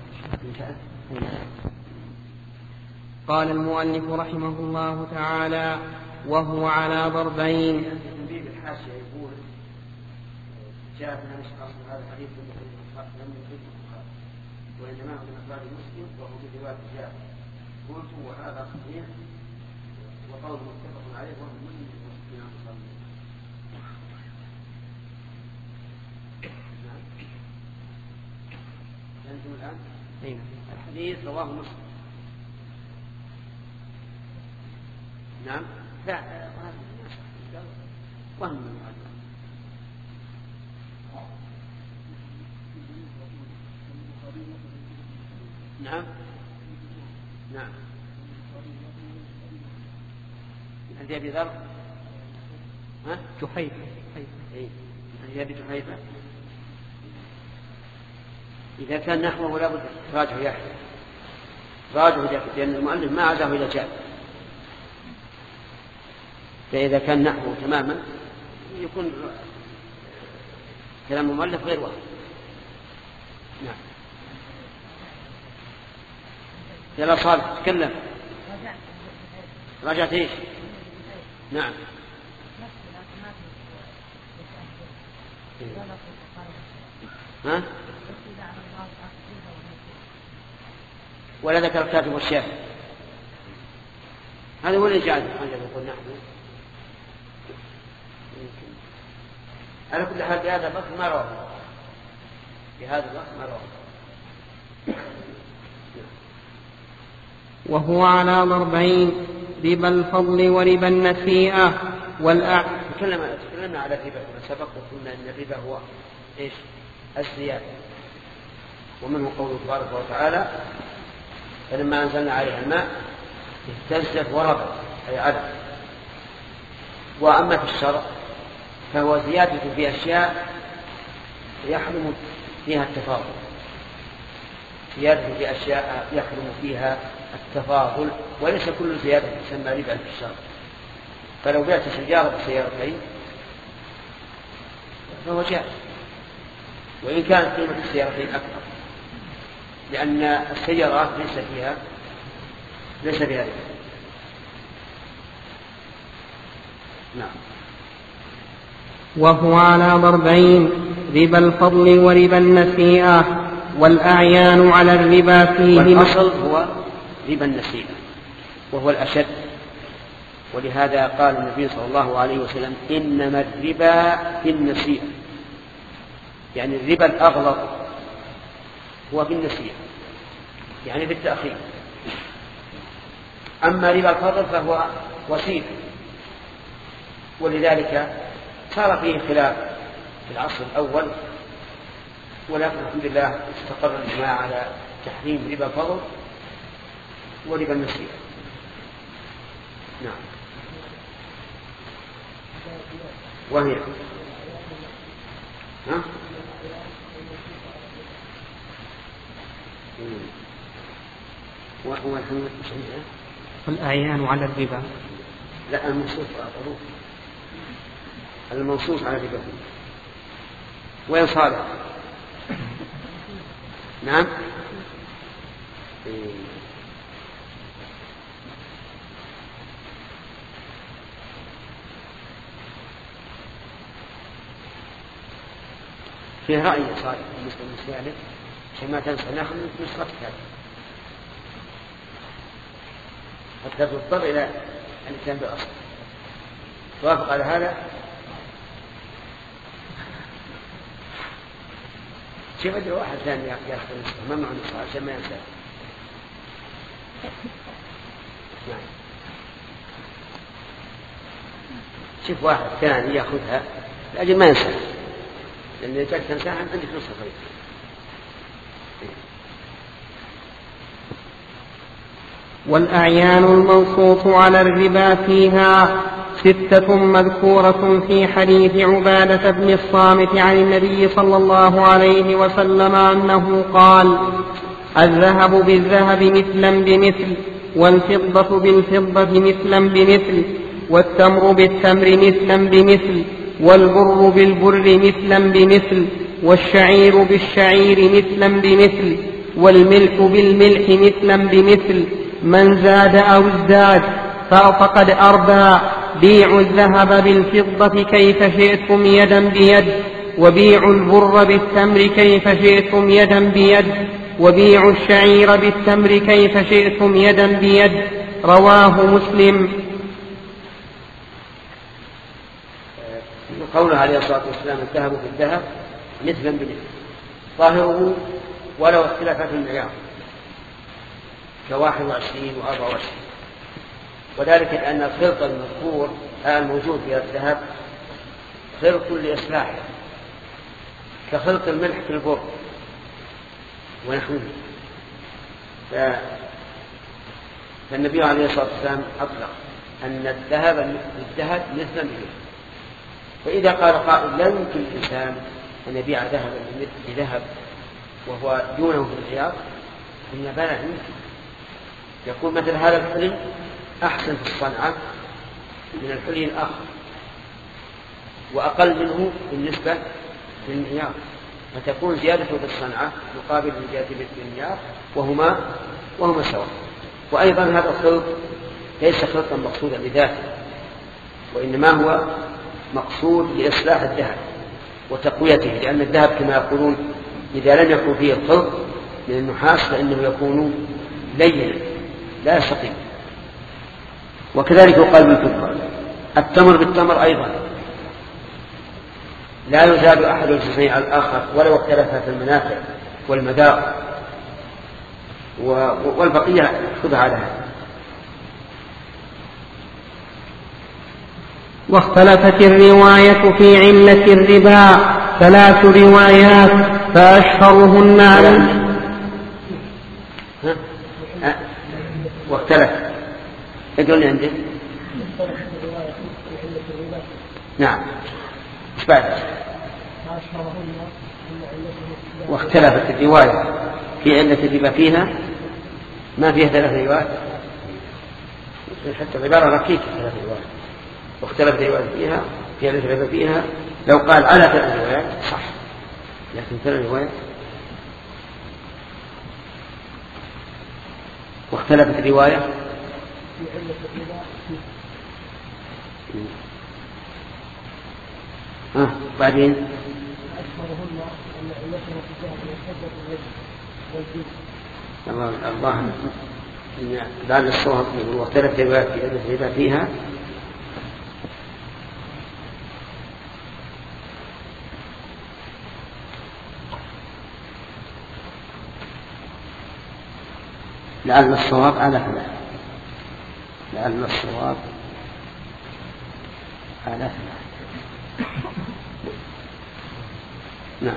قال المؤلف رحمه الله تعالى: وهو على ضربين. تنبيه الحاشية يقول: جاء في أصل هذا الحديث لم يخرجه البخاري وإنما هو من أخبار مسلم وهو من رواية جابر. قلت وهذا صحيح وقول متفق عليه وهو من المسلمين المصلين. أنتم الآن أين الحديث رواه مسلم. نعم لا وهم من نعم نعم عند أبي ذر ها جحيفة إيه عند أبي جحيفة. إذا كان نحوه لا بد راجعه يحيى راجعه لأن المؤلف ما عزاه إلى جاب، فإذا كان نحوه تماما يكون كلام المؤلف غير واضح. نعم يلا صالح تكلم. راجعت ايش؟ نعم ها؟ ولا ذكر الكاتب والشاهد. هذا هو اللي جعل يقول نحن على كل حال بهذا الوقت ما رواه بهذا الوقت ما رواه. وهو على ضربين: ربا الفضل وربا النسيئة والأع... تكلمنا تكلمنا على الربا وسبق وقلنا ان الربا هو ايش؟ الزيادة، ومنه قوله تبارك وتعالى: فلما أنزلنا عليها الماء اهتزت وربت أي علت. وأما في الشرع فهو زيادة في أشياء يحرم فيها التفاضل، زيادة في أشياء يحرم فيها التفاضل، وليس كل زيادة تسمى ربا في الشرع. فلو بعت سيارة بسيارتين فهو جائز وإن كانت قيمة السيارتين أكثر، لأن السيارات ليس فيها ليس فيها ربا. نعم. وهو على ضربين: ربا الفضل وربا النسيئة والأعيان على الربا فيه. والأصل هو ربا النسيئة وهو الأشد، ولهذا قال النبي صلى الله عليه وسلم: إنما الربا في النسيئة، يعني الربا الأغلظ هو في النسيئة يعني في التأخير. أما ربا الفضل فهو وسيط، ولذلك صار فيه خلاف في العصر الأول، ولكن الحمد لله استقر الإجماع على تحريم ربا الفضل وربا النسيئة. نعم. وهي ها؟ وهو الحمد لله. والأعيان على الربا. لا المنصوص معروف، المنصوص على الربا. وين صالح؟ نعم. في رأي صالح بالنسبة للسؤال عشان ما تنسى ناخذ نسختك حتى تضطر إلى الإتيان بالأصل. توافق على هذا؟ شوف أدري واحد ثاني يأخذ النسخة ما معه نسخة عشان ما ينسى. نعم. شوف واحد ثاني يأخذها لأجل ما ينسى، لأن إذا جاءت تنساها عندك نسخة خير. والأعيان المنصوص على الربا فيها ستة مذكورة في حديث عبادة بن الصامت عن النبي صلى الله عليه وسلم أنه قال: الذهب بالذهب مثلا بمثل، والفضة بالفضة مثلا بمثل، والتمر بالتمر مثلا بمثل، والبر بالبر مثلا بمثل، والشعير بالشعير مثلا بمثل، والملح بالملح مثلا بمثل. من زاد أو ازداد فقد أربى. بيعوا الذهب بالفضة كيف شئتم يدا بيد، وبيعوا البر بالتمر كيف شئتم يدا بيد، وبيعوا الشعير بالتمر كيف شئتم يدا بيد. رواه مسلم. قوله عليه الصلاة والسلام: الذهب بالذهب مثلا بمثل، ظاهره ولو اختلفت المعيار كواحد وعشرين وأربعة وعشرين، وذلك لأن الخلط المذكور الموجود في الذهب خلط لإصلاحه، كخلط الملح في البر ونحوه. فالنبي عليه الصلاة والسلام أطلق أن الذهب بالذهب مثلا بمثل. فإذا قال قائل: لا يمكن الإنسان أن يبيع ذهبا بذهب وهو دونه في العيار، قلنا بلى يمكن. يقول مثل هذا الحلي أحسن في الصنعة من الحلي الآخر، وأقل منه بالنسبة للمعيار، فتكون زيادته في الصنعة مقابل زيادته في المعيار، وهما وهما سواء. وأيضا هذا الخلط ليس خلطا مقصودا بذاته، وإنما هو مقصود لإصلاح الذهب وتقويته، لأن الذهب كما يقولون إذا لم يكن فيه الخلط من النحاس فإنه يكون لينا لا يستقيم. وكذلك يقال بالفضة. التمر بالتمر أيضا لا يزاد أحد الجزئين على الآخر ولو اختلف في المنافع والمذاق، والبقية خذها على هذا. واختلفت الرواية في علة الربا ثلاث روايات فأشهرهن عن واختلف يقول عندي نعم ايش بعد؟ واختلفت الرواية في علة الربا فيها ما فيها ثلاث روايات، حتى العبارة ركيكة ثلاث روايات. واختلفت الرواية فيها في علة الربا فيها، لو قال على ثلاث روايات صح، لكن ثلاث روايات. واختلفت الرواية في علة الربا ها بعدين أشهرهن أن علته في الذهب والفضة والجنس. الله الله إن بعد الصواب واختلفت الروايات في علة الربا فيها لعل الصواب على ثلاث، لعل الصواب على ثلاث. نعم.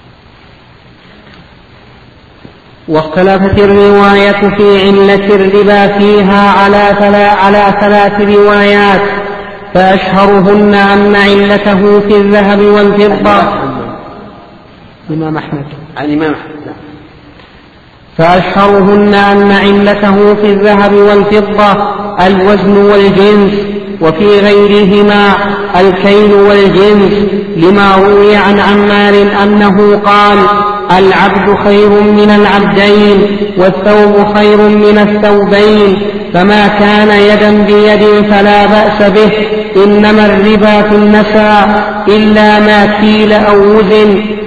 واختلفت الرواية في علة الربا فيها على ثلاث, على ثلاث روايات فأشهرهن أن علته في الذهب والفضة. الإمام أحمد عن الإمام أحمد. فأشهرهن أن علته في الذهب والفضة الوزن والجنس، وفي غيرهما الكيل والجنس، لما روي عن عمار أنه قال: العبد خير من العبدين، والثوب خير من الثوبين، فما كان يدا بيد فلا بأس به، إنما الربا في النساء إلا ما كيل أو وزن.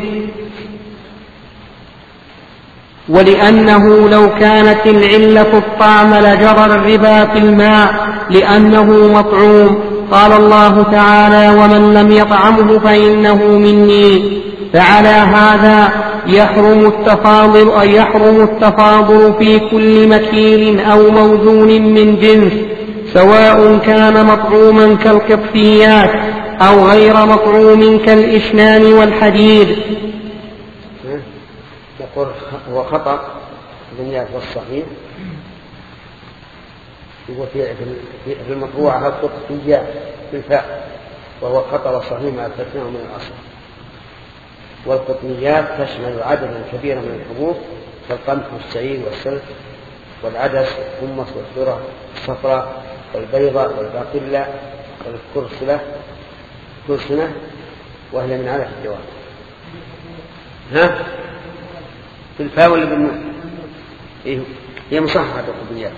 ولأنه لو كانت العلة الطعم لجرى الربا في الماء لأنه مطعوم. قال الله تعالى: ومن لم يطعمه فإنه مني. فعلى هذا يحرم التفاضل أي يحرم التفاضل في كل مكيل أو موزون من جنس، سواء كان مطعوما كالقطفيات أو غير مطعوم كالإشنان والحديد. يقول هو خطأ بالنيات والصحيح في في المطبوعة القطنيات بالفاء، وهو خطأ صحيح ما أثبتناه من الأصل. والقطنيات تشمل عددا كبيرا من الحبوب كالقمح والشعير والسلك والعدس والحمص والذرة الصفراء والبيضاء والباقلة والكرسلة كرسنة، وهي من علف الجواب. ها في الفاء ولا بالنون؟ إيه هي مصححة القطنيات.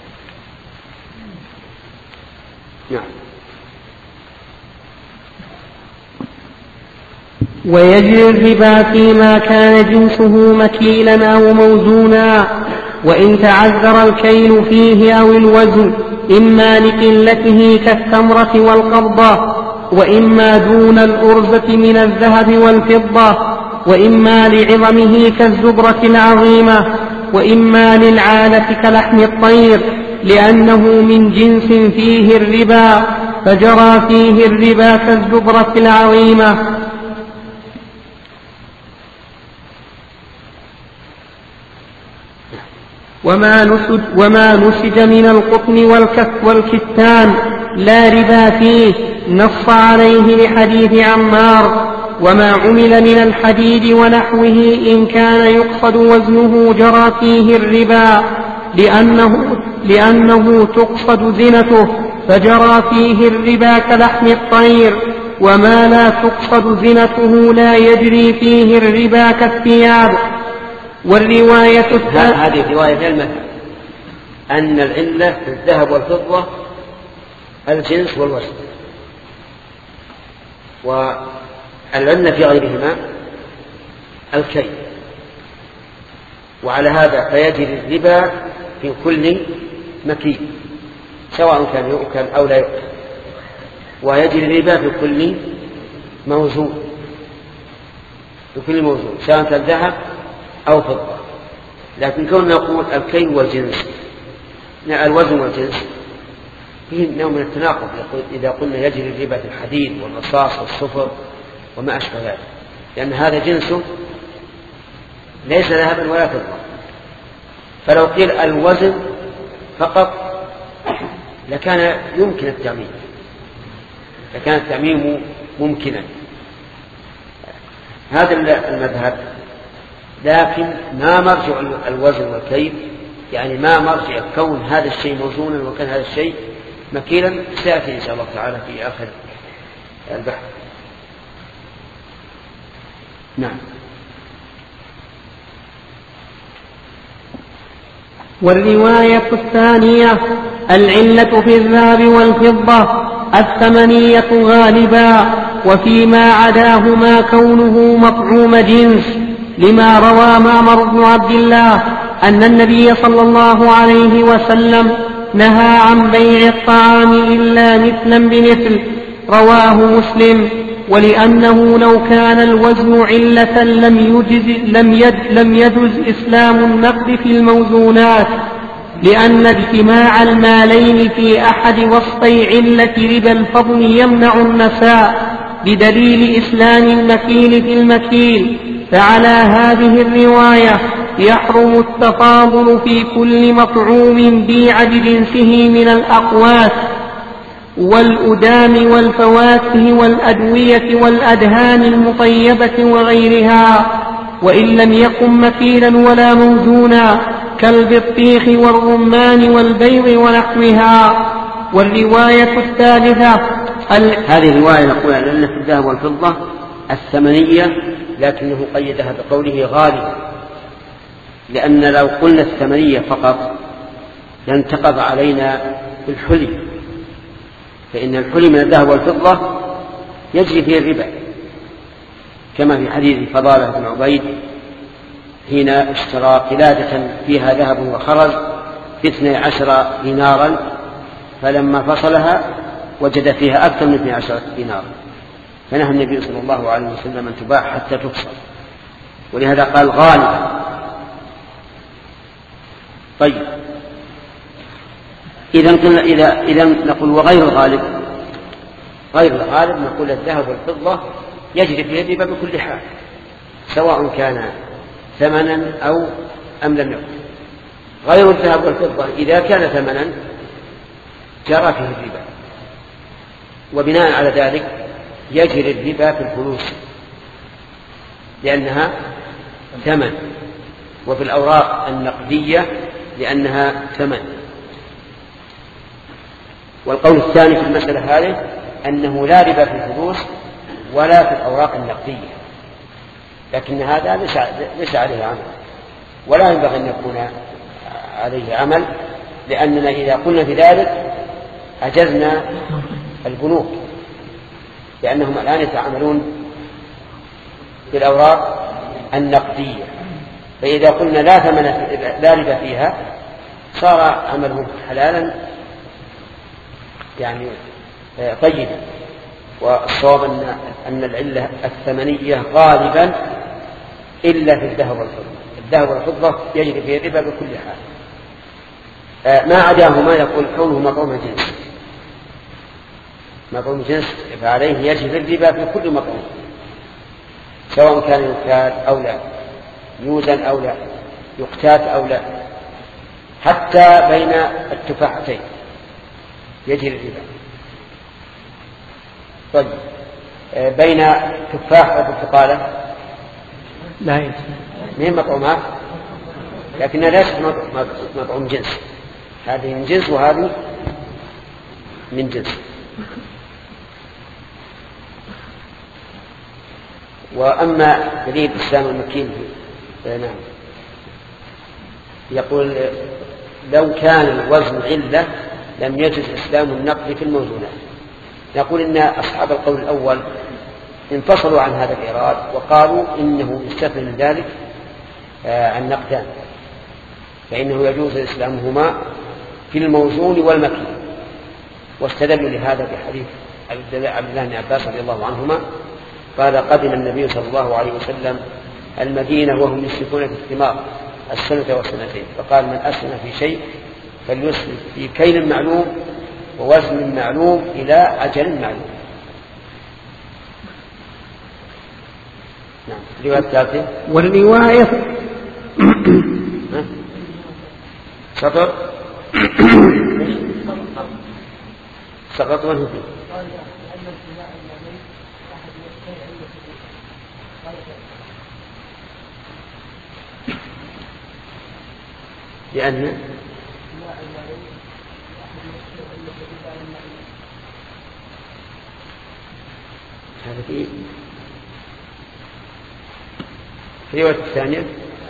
نعم. ويجري الربا فيما كان جنسه مكيلا أو موزونا، وإن تعذر الكيل فيه أو الوزن إما لقلته كالتمرة والقبضة، وإما دون الأرزة من الذهب والفضة، وإما لعظمه كالزبرة العظيمة، وإما للعالة كلحم الطير، لأنه من جنس فيه الربا فجرى فيه الربا كالزبرة العظيمة. وما نسج, وما نسج من القطن والكف والكتان لا ربا فيه، نص عليه لحديث عمار. وما عمل من الحديد ونحوه إن كان يقصد وزنه جرى فيه الربا، لأنه, لأنه تقصد زنته فجرى فيه الربا كلحم الطير. وما لا تقصد زنته لا يجري فيه الربا كالثياب. والرواية الثالثة هذه رواية المذهب أن العلة في الذهب والفضة الجنس والوزن، والعلة في غيرهما الكيل. وعلى هذا فيجري الربا في كل مكيل سواء كان يؤكل أو لا يؤكل، ويجري الربا في كل موزون في كل موزون سواء كان ذهب أو فضة. لكن كوننا نقول الكيل والجنس الوزن والجنس فيه نوع من التناقض إذا قلنا يجري الربا في الحديد والرصاص والصفر وما أشبه ذلك، لأن هذا جنسه ليس ذهبا ولا فضة. فلو قيل الوزن فقط لكان يمكن التعميم لكان التعميم ممكنا. هذا المذهب، لكن ما مرجع الوزن والكيل، يعني ما مرجع كون هذا الشيء موزونا وكان هذا الشيء مكيلا، سيأتي إن شاء الله تعالى في آخر البحث. نعم. والرواية الثانية العلة في الذهب والفضة الثمنية غالبا، وفيما عداهما كونه مطعوم جنس، لما روى معمر بن عبد الله أن النبي صلى الله عليه وسلم نهى عن بيع الطعام إلا مثلا بمثل، رواه مسلم. ولأنه لو كان الوزن علة لم يجز, لم يد لم يجز إسلام النقد في الموزونات، لأن اجتماع المالين في أحد وصفي علة ربا الفضل يمنع النساء بدليل إسلام المكيل في المكيل. فعلى هذه الرواية يحرم التفاضل في كل مطعوم بيع بجنسه من الأقوات والأدام والفواكه والأدوية والأدهان المطيبة وغيرها، وإن لم يكن مكيلا ولا موزونا كالبطيخ والرمان والبيض ونحوها. والرواية الثالثة هذه الرواية نقول أن في الذهب والفضة الثمنية، لكنه قيدها بقوله غالبا، لأن لو قلنا الثمنية فقط لانتقض علينا الحلي، فإن الحلي من الذهب والفضة يجري فيه الربا، كما في حديث فضالة بن عبيد حين اشترى قلادة فيها ذهب وخرز باثني عشر دينارا، فلما فصلها وجد فيها أكثر من اثني عشر دينارا، فنهى النبي صلى الله عليه وسلم أن تباع حتى تفصل، ولهذا قال غالبا. طيب إذا قلنا إذا إذا نقول وغير الغالب، غير الغالب نقول الذهب والفضة يجري في الربا بكل حال سواء كان ثمنا أو أم لم يكن. غير الذهب والفضة إذا كان ثمنا جرى فيه الربا، وبناء على ذلك يجري الربا في الفلوس لأنها ثمن، وفي الأوراق النقدية لأنها ثمن. والقول الثاني في المسألة هذه أنه لا ربا في الفلوس ولا في الأوراق النقدية، لكن هذا ليس عليه عمل ولا ينبغي أن يكون عليه عمل، لأننا إذا قلنا في ذلك أجزنا البنوك، لأنهم الآن يتعاملون بالأوراق النقدية، فإذا قلنا لا ثمن لا ربا فيها صار عملهم حلالا يعني طيبا. والصواب أن أن العلة الثمنية غالبا إلا في الذهب والفضة، الذهب والفضة يجري فيه الربا بكل حال. ما عداهما يقول كونه مطعوم جنس، مطعوم جنس فعليه يجري الربا في كل مطعوم، سواء كان يكال أو لا، يوزن أو لا، يقتات أو لا، حتى بين التفاحتين يجري الربا. طيب بين تفاح وبرتقالة لا يجري، مين مطعومات لكنها ليست مطعوم جنس، هذه من جنس وهذه من جنس. وأما دليل الإسلام المكين نعم يقول لو كان الوزن علة لم يجز إسلام النقد في الموزونات. نقول إن أصحاب القول الأول انفصلوا عن هذا الإيراد وقالوا إنه يستثنى من ذلك النقدان، فإنه يجوز إسلامهما في الموزون والمكين، واستدلوا لهذا بحديث عبد الله بن عباس رضي الله عنهما قال قدم النبي صلى الله عليه وسلم المدينة وهم يشركون في الثمار السنة والسنتين، فقال من أسلم في شيء فليسلم في كيل معلوم ووزن معلوم إلى أجل معلوم. نعم. الرواية الثالثة والرواية سطر سقط منه فيه لأن هذا في الرواية الثانية.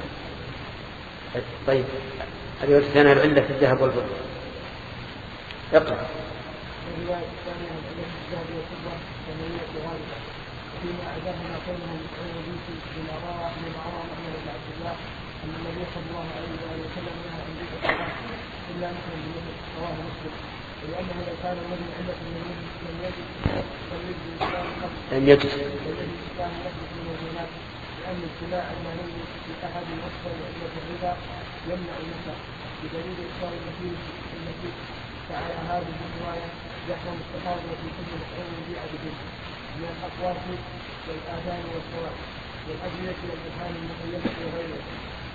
طيب الرواية الثانية العلة في الذهب والفضة. اقرأ. الرواية الثانية العلة في الذهب والفضة ثمانية غالبة فيما أعجبنا قولهم الحديث بما روى من عمر بن عبد الله أن النبي صلى الله عليه وسلم نهى عن ذكر الصلاة إلا مثلا بمثل رواه مسلم، ولأنه لو كان الذي علة من لم يجد فليجد الإسلام لم يجد الإسلام يجد من الموزونات، لأن ابتلاء المالي في أحد مصدر علة الربا يمنع النساء بدليل إصرار المسيح المسيح فعلى هذه الرواية يحرم التفاضل في كل مطعوم يبيع به من الأقوات والآذان والصواب والأدوية والألحان المقيمة وغيرها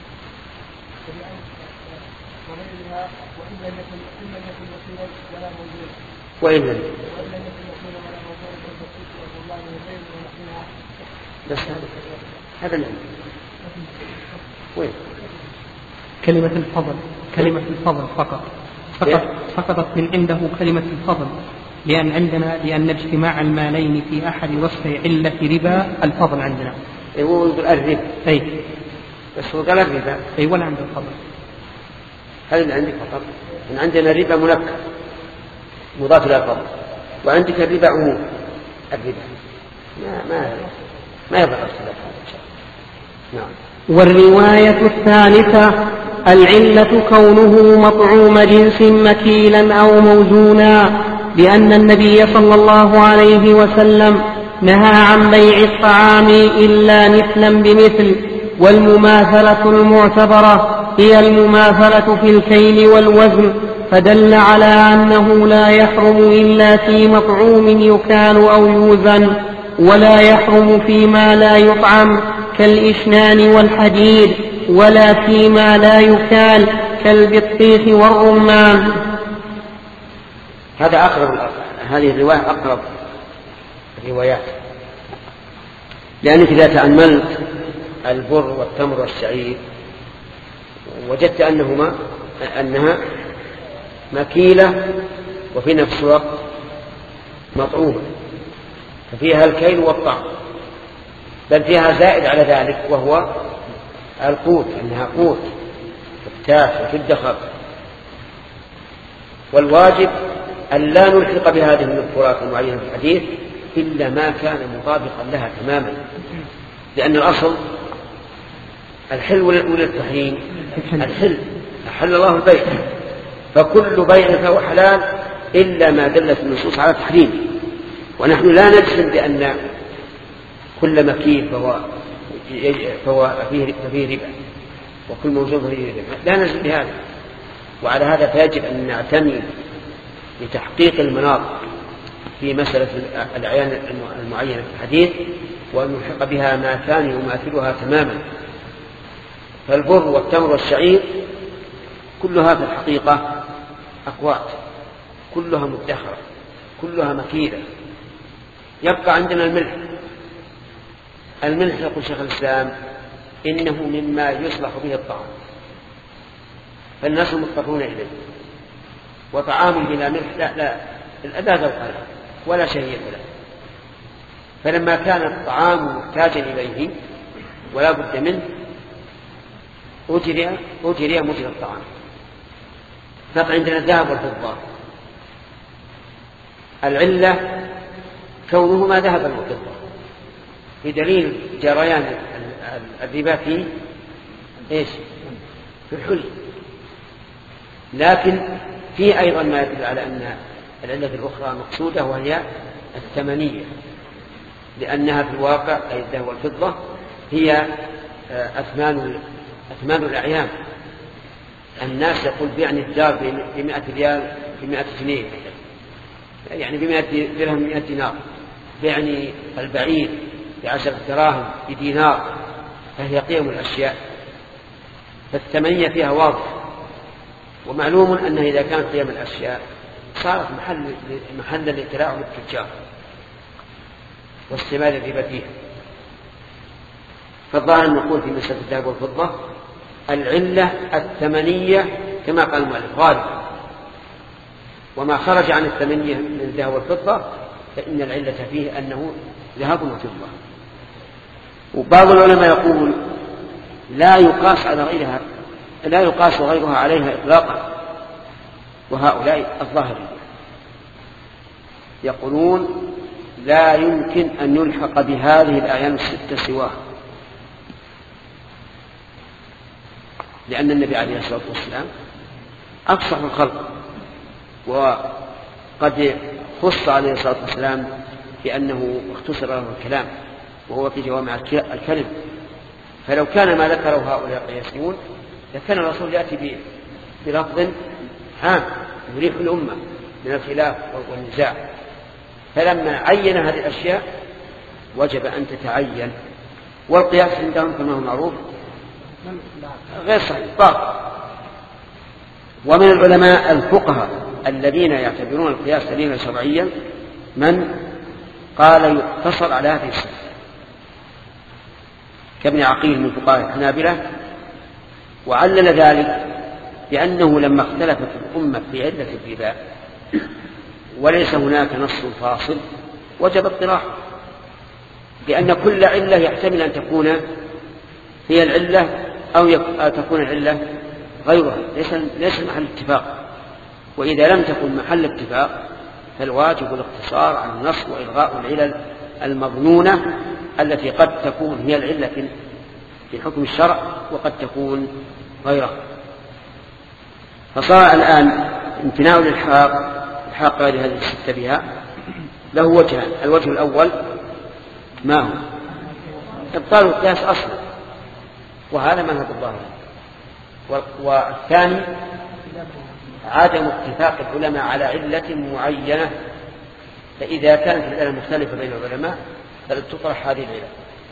وغيرها وإن لم يكن إن لم يكن مكينا ولا موجودا وإن لم وإن لم يكن مكينا ولا موجودا فالتصديق والله وغيره ونحوها. بس هذا العلم وين كلمة الفضل كلمة الفضل فقط فقط فقطت من عنده كلمة الفضل، لأن عندنا لأن اجتماع المالين في أحد وصفي علة ربا الفضل عندنا. هو يقول الربا أي بس هو قال الربا أي ولا عنده الفضل. هل اللي عندك فقط؟ إن عندنا الربا منكر مضاف إلى الفضل، وعندك الربا عموم الربا ما ما ما يبقى اختلاف هذا. نعم. والرواية الثالثة العلة كونه مطعوم جنس مكيلا أو موزونا، لأن النبي صلى الله عليه وسلم نهى عن بيع الطعام إلا مثلا بمثل، والمماثلة المعتبرة هي المماثلة في الكيل والوزن، فدل على أنه لا يحرم إلا في مطعوم يكال أو يوزن، ولا يحرم فيما لا يطعم كالإشنان والحديد، ولا فيما لا يكال كالبطيخ والرمان. هذا أقرب، هذه الرواية أقرب الروايات، لأنك إذا تأملت البر والتمر والشعير وجدت أنهما أنها مكيلة وفي نفس الوقت مطعومة، ففيها الكيل والطعم، بل فيها زائد على ذلك وهو القوت، أنها قوت تحتاج وتدخر. والواجب أن لا نلحق بهذه المذكورات المعينة في الحديث إلا ما كان مطابقا لها تماما، لأن الأصل الحل ولا التحريم؟ الحل، أحل الله البيع، فكل بيع فهو حلال إلا ما دلت النصوص على تحريمه. ونحن لا نجزم بأن كل مكيل فهو, فهو فيه, فيه ربا وكل موجود فيه ربا، لا نجزم بهذا. وعلى هذا فيجب أن نعتني لتحقيق المناط في مسألة الأعيان المعينة في الحديث، وأن نلحق بها ما كان يماثلها تماما. فالبر والتمر والشعير كلها في الحقيقة أقوات، كلها مدخرة، كلها مكيدة. يبقى عندنا الملح. الملح يقول شيخ الإسلام إنه مما يصلح به الطعام، فالناس مضطرون إليه، وطعام بلا ملح لا لا لا ذوق له ولا شهية له. فلما كان الطعام محتاجا إليه ولا بد منه أجري أجري مجرى الطعام. فعندنا الذهب والفضة، العلة كونهما ذهبا وفضة بدليل جريان الربا في ايش؟ في الحلي. لكن في أيضا ما يدل على أن العلة الأخرى مقصودة وهي الثمنية، لأنها في الواقع أي الذهب والفضة هي أثمان أثمان الأعيان. الناس يقول بيعني الدار بمئة ريال بمئة جنيه، يعني بمئة درهم مئة دينار، بيعني البعير بعشرة دراهم بدينار، فهي قيم الأشياء، فالثمنية فيها واضح. ومعلوم أنه إذا كانت قيم الأشياء صارت محل محلا للتلاعب التجار واستعمال الربا فيها. فالظاهر نقول في مسألة الذهب والفضة العلة الثمنية كما قال المؤلف غالبا، وما خرج عن الثمنية من الذهب والفضة فإن العلة فيه أنه ذهب وفضة. وبعض العلماء يقول لا يقاس على غيرها، لا يقاس غيرها عليها إطلاقا، وهؤلاء الظاهرية يقولون لا يمكن أن يلحق بهذه الأعيان الستة سواها، لأن النبي عليه الصلاة والسلام أفصح الخلق، وقد خص عليه الصلاة والسلام بأنه اختصر له الكلام وهو في جوامع الكلم. فلو كان ما ذكره هؤلاء قياسيون لكان الرسول يأتي بلفظ عام يريح الأمة من الخلاف والنزاع. فلما عين هذه الأشياء وجب أن تتعين، والقياس عندهم كما هو معروف غير صحيح باطل. ومن العلماء الفقهاء الذين يعتبرون القياس دليلا شرعيا من قال يقتصر على هذه الصفة، كابن عقيل من فقهاء الحنابلة، وعلل ذلك بأنه لما اختلفت الأمة في علة الربا وليس هناك نص فاصل وجب اطراحه، لأن كل علة يحتمل أن تكون هي العلة أو تكون العلة غيرها، ليس ليس محل اتفاق. وإذا لم تكن محل اتفاق فالواجب الاقتصار على النص وإلغاء العلل المظنونة التي قد تكون هي العلة في حكم الشرع وقد تكون غيرها. فصار الآن امتناع الإلحاق الحاق غير هذه الستة بها له وجهان. الوجه الأول ما هو إبطال القياس أصلا، وهذا منهج الظاهر. والثاني عدم اتفاق العلماء على علة معينة، فإذا كانت العلة مختلفة بين العلماء فلتطرح هذه العلة.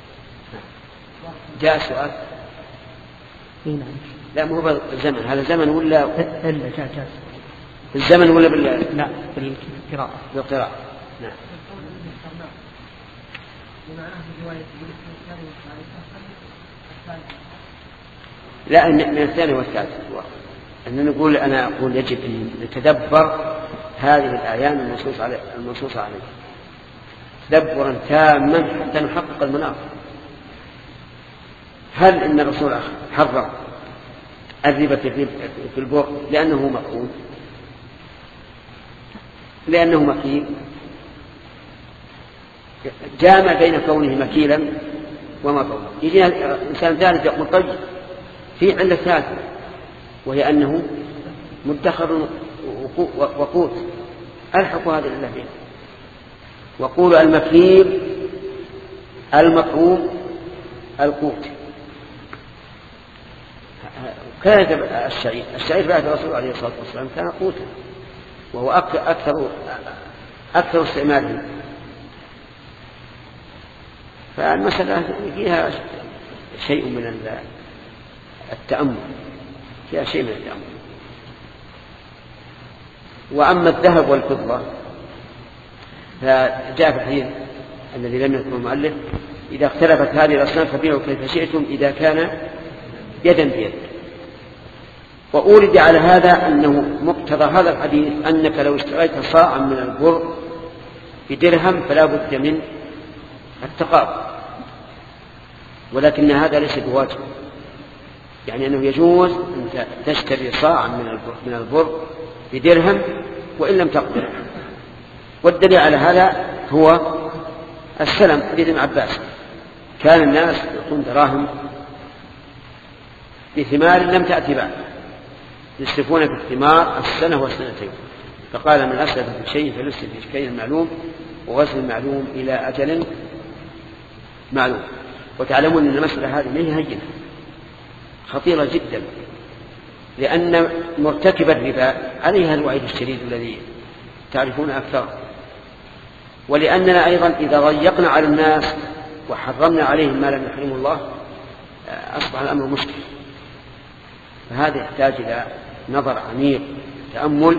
جاء سؤال لا مو هو زمن، هذا زمن ولا إلا جاء جاء في الزمن ولا بال... لا بالقراءة بالقراءة. نعم. لا من الثاني والثالث أن نقول أنا أقول يجب أن نتدبر هذه الآيات المنصوص عليه المنصوص عليه تدبرا تاما حتى نحقق المناط. هل إن الرسول حرم الربا في البر لأنه مفعول لأنه مكيل جامع بين كونه مكيلا ومفعولا. يجينا إنسان ثالث يقول طيب في علة ثالثة وهي أنه مدخر وقوت ألحق هذه العلة فيه وقول المكيل المطعوم القوت. كان الشعير الشعير بعد الرسول عليه الصلاة والسلام كان قوتا وهو أكثر أكثر استعماله. فالمسألة فيها شيء من التأمل فيها شيء من التأمل. وأما الذهب والفضة فجاء في الحديث الذي لم يذكره المؤلف إذا اختلفت هذه الأصناف فبيعوا كيف شئتم إذا كان يدا بيد. وأورد على هذا أنه مقتضى هذا الحديث أنك لو اشتريت صاعا من البر بدرهم فلا بد من التقابل ولكن هذا ليس بواجب يعني أنه يجوز أن تشتري صاعا من البر, من البر بدرهم وإن لم تقبل. والدليل على هذا هو السلم حديث ابن عباس كان الناس يعطون دراهم بثمار لم تأتي بعد يسلفون في الثمار السنة والسنتين فقال من أسلف في شيء فليسلف في شيء معلوم وغسل المعلوم إلى أجل معلوم. وتعلمون أن المسألة هذه هي هينة خطيرة جدا لأن مرتكب الربا عليها الوعيد الشديد الذي تعرفون أكثر ولأننا أيضا إذا ضيقنا على الناس وحرمنا عليهم ما لم يحرمه الله أصبح الأمر مشكل. فهذا يحتاج إلى نظر عميق تأمل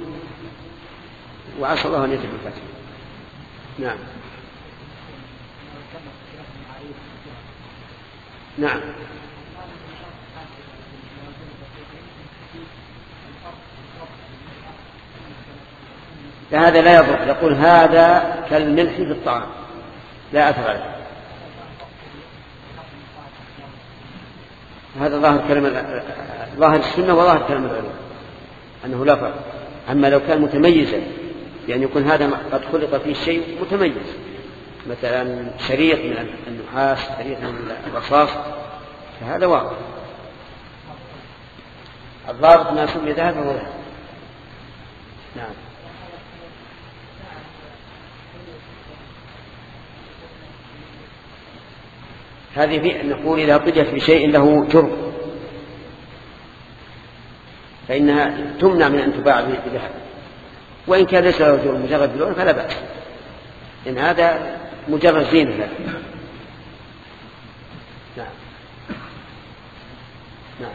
وعسى الله أن يتم الفتح. نعم نعم هذا لا يضر يقول هذا كالملح في الطعام لا أثر عليه. هذا ظاهر كلمة ظاهر السنة وظاهر كلمة العلماء أنه لا فرق. أما لو كان متميزا يعني يكون هذا قد خلق فيه شيء متميز مثلا شريط من النحاس شريط من الرصاص فهذا واضح. الضابط ما سمي ذهب وهو ذهب. نعم هذه في نقول إذا قضيت بشيء له جرم فإنها تمنع من أن تباع بذهب وإن كان ليس له جرم مجرد بلون فلا بأس إن هذا مجرد زينة له. نعم نعم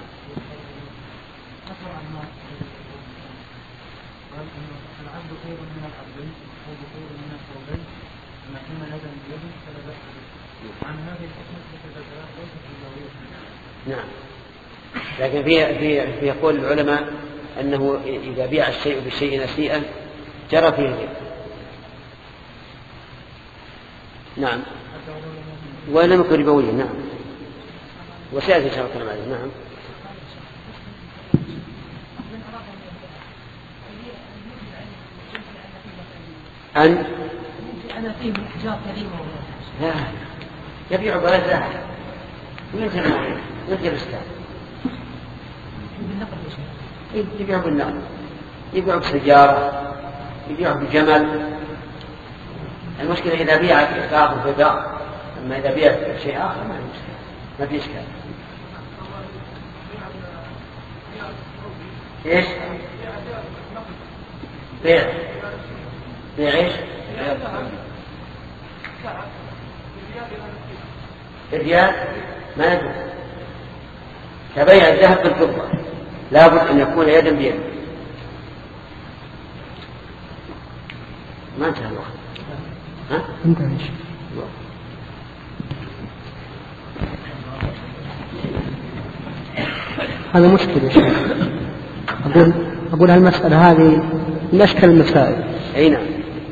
العبد خير من العبدين أو خير من الثوبين ما كان يدا بيد فلا بأس به. عن هذه الحكمة تتبع ليس في الضرورة. نعم لكن في في في قول العلماء أنه إذا بيع الشيء بالشيء نسيئا جرى فيه الربا. نعم ولم يكن ربويا. نعم وسيأتي إن شاء الله كلام عليه. نعم أن أنا فيه من أحجار كريمة لا يبيع بلد ذهب وينزل معه وينزل السلام يبيع بالنقل يبيع بسيارة يبيع بجمل. المشكلة إذا بيع بعض البضاعة أما إذا بيع شيء آخر ما المشكلة ما في إشكال. إيش بيع بيع إيش الريال ما يجوز كبيع الذهب بالفضة لا بد أن يكون يدا بيد. ما انتهى الوقت. ها؟ انتهى. هذا مشكلة يا شيخ. أقول أقول هالمسألة هذه من أشكال المسائل. أي نعم.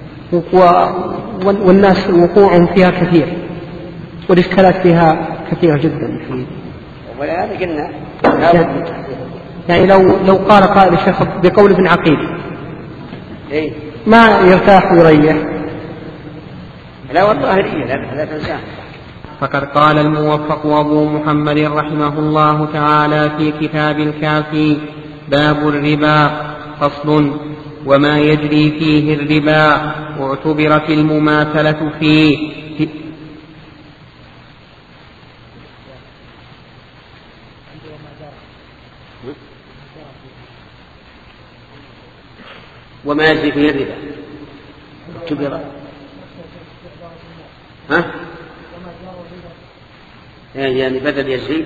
والناس وقوعهم فيها كثير والإشكالات فيها كثيرة جدا. ولهذا قلنا يعني لو لو قال قائل الشيخ بقول ابن عقيل إيه؟ ما يرتاح ويريح. لا والله هي لا, لا تنساه. فقد قال الموفق أبو محمد رحمه الله تعالى في كتاب الكافي: باب الربا. فصل: وما يجري فيه الربا واعتبرت المماثلة فيه. وما يجري فيه الربا اعتبر ها يعني بدل يجري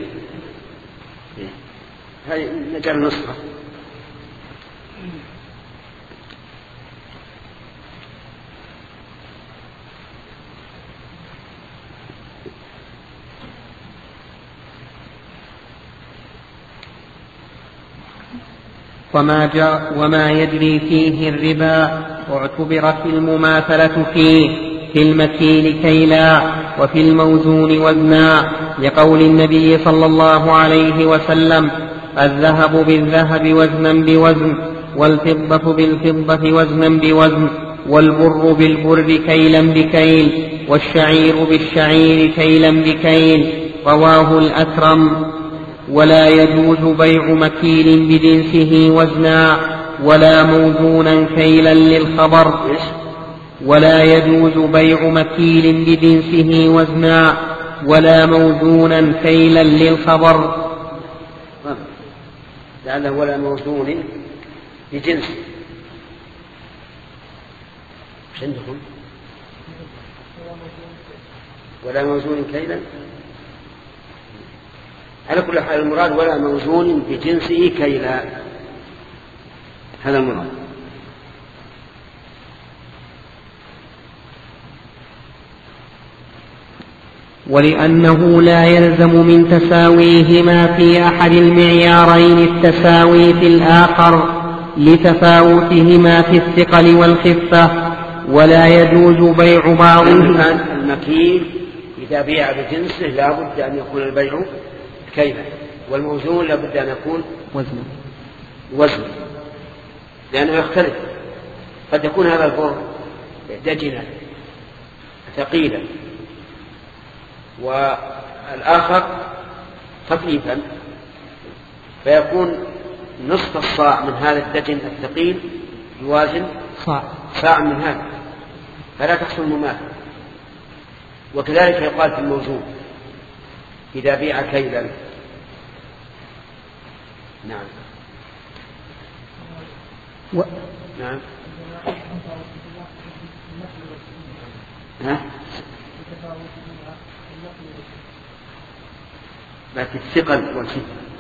هذه مجال نصفه. وما, جاء وما يجري فيه الربا واعتبرت المماثلة فيه في المكيل كيلا وفي الموزون وزنا، لقول النبي صلى الله عليه وسلم: الذهب بالذهب وزنا بوزن، والفضة بالفضة وزنا بوزن، والبر بالبر كيلا بكيل، والشعير بالشعير كيلا بكيل. رواه الأكرم. ولا يجوز بيع مكيل بجنسه وزنا ولا موزونا كيلا للخبر. ولا يجوز بيع مكيل بجنسه وزنا ولا موزونا كيلا للخبر. لعله ولا موزون بجنسه. ايش عندكم؟ ولا موزون كيلا. على كل حال المراد ولا موزون بجنسه كيلا، هذا المراد. ولأنه لا يلزم من تساويهما في أحد المعيارين التساوي في الآخر لتفاوتهما في الثقل والخفة، ولا يجوز بيع بعضهما. المكيل إذا بيع بجنسه لا بد أن يكون البيع كيلا، والموزون لا بد أن يكون وزنا وزن، لأنه يختلف. قد يكون هذا البر دجنا ثقيلا والآخر خفيفا، فيكون نصف الصاع من هذا الدجن الثقيل يوازن صاع صاع من هذا، فلا تحصل مماثلة. وكذلك يقال في الموزون إذا بيع كيلا. نعم و... نعم ها؟ لكن الثقل والخفة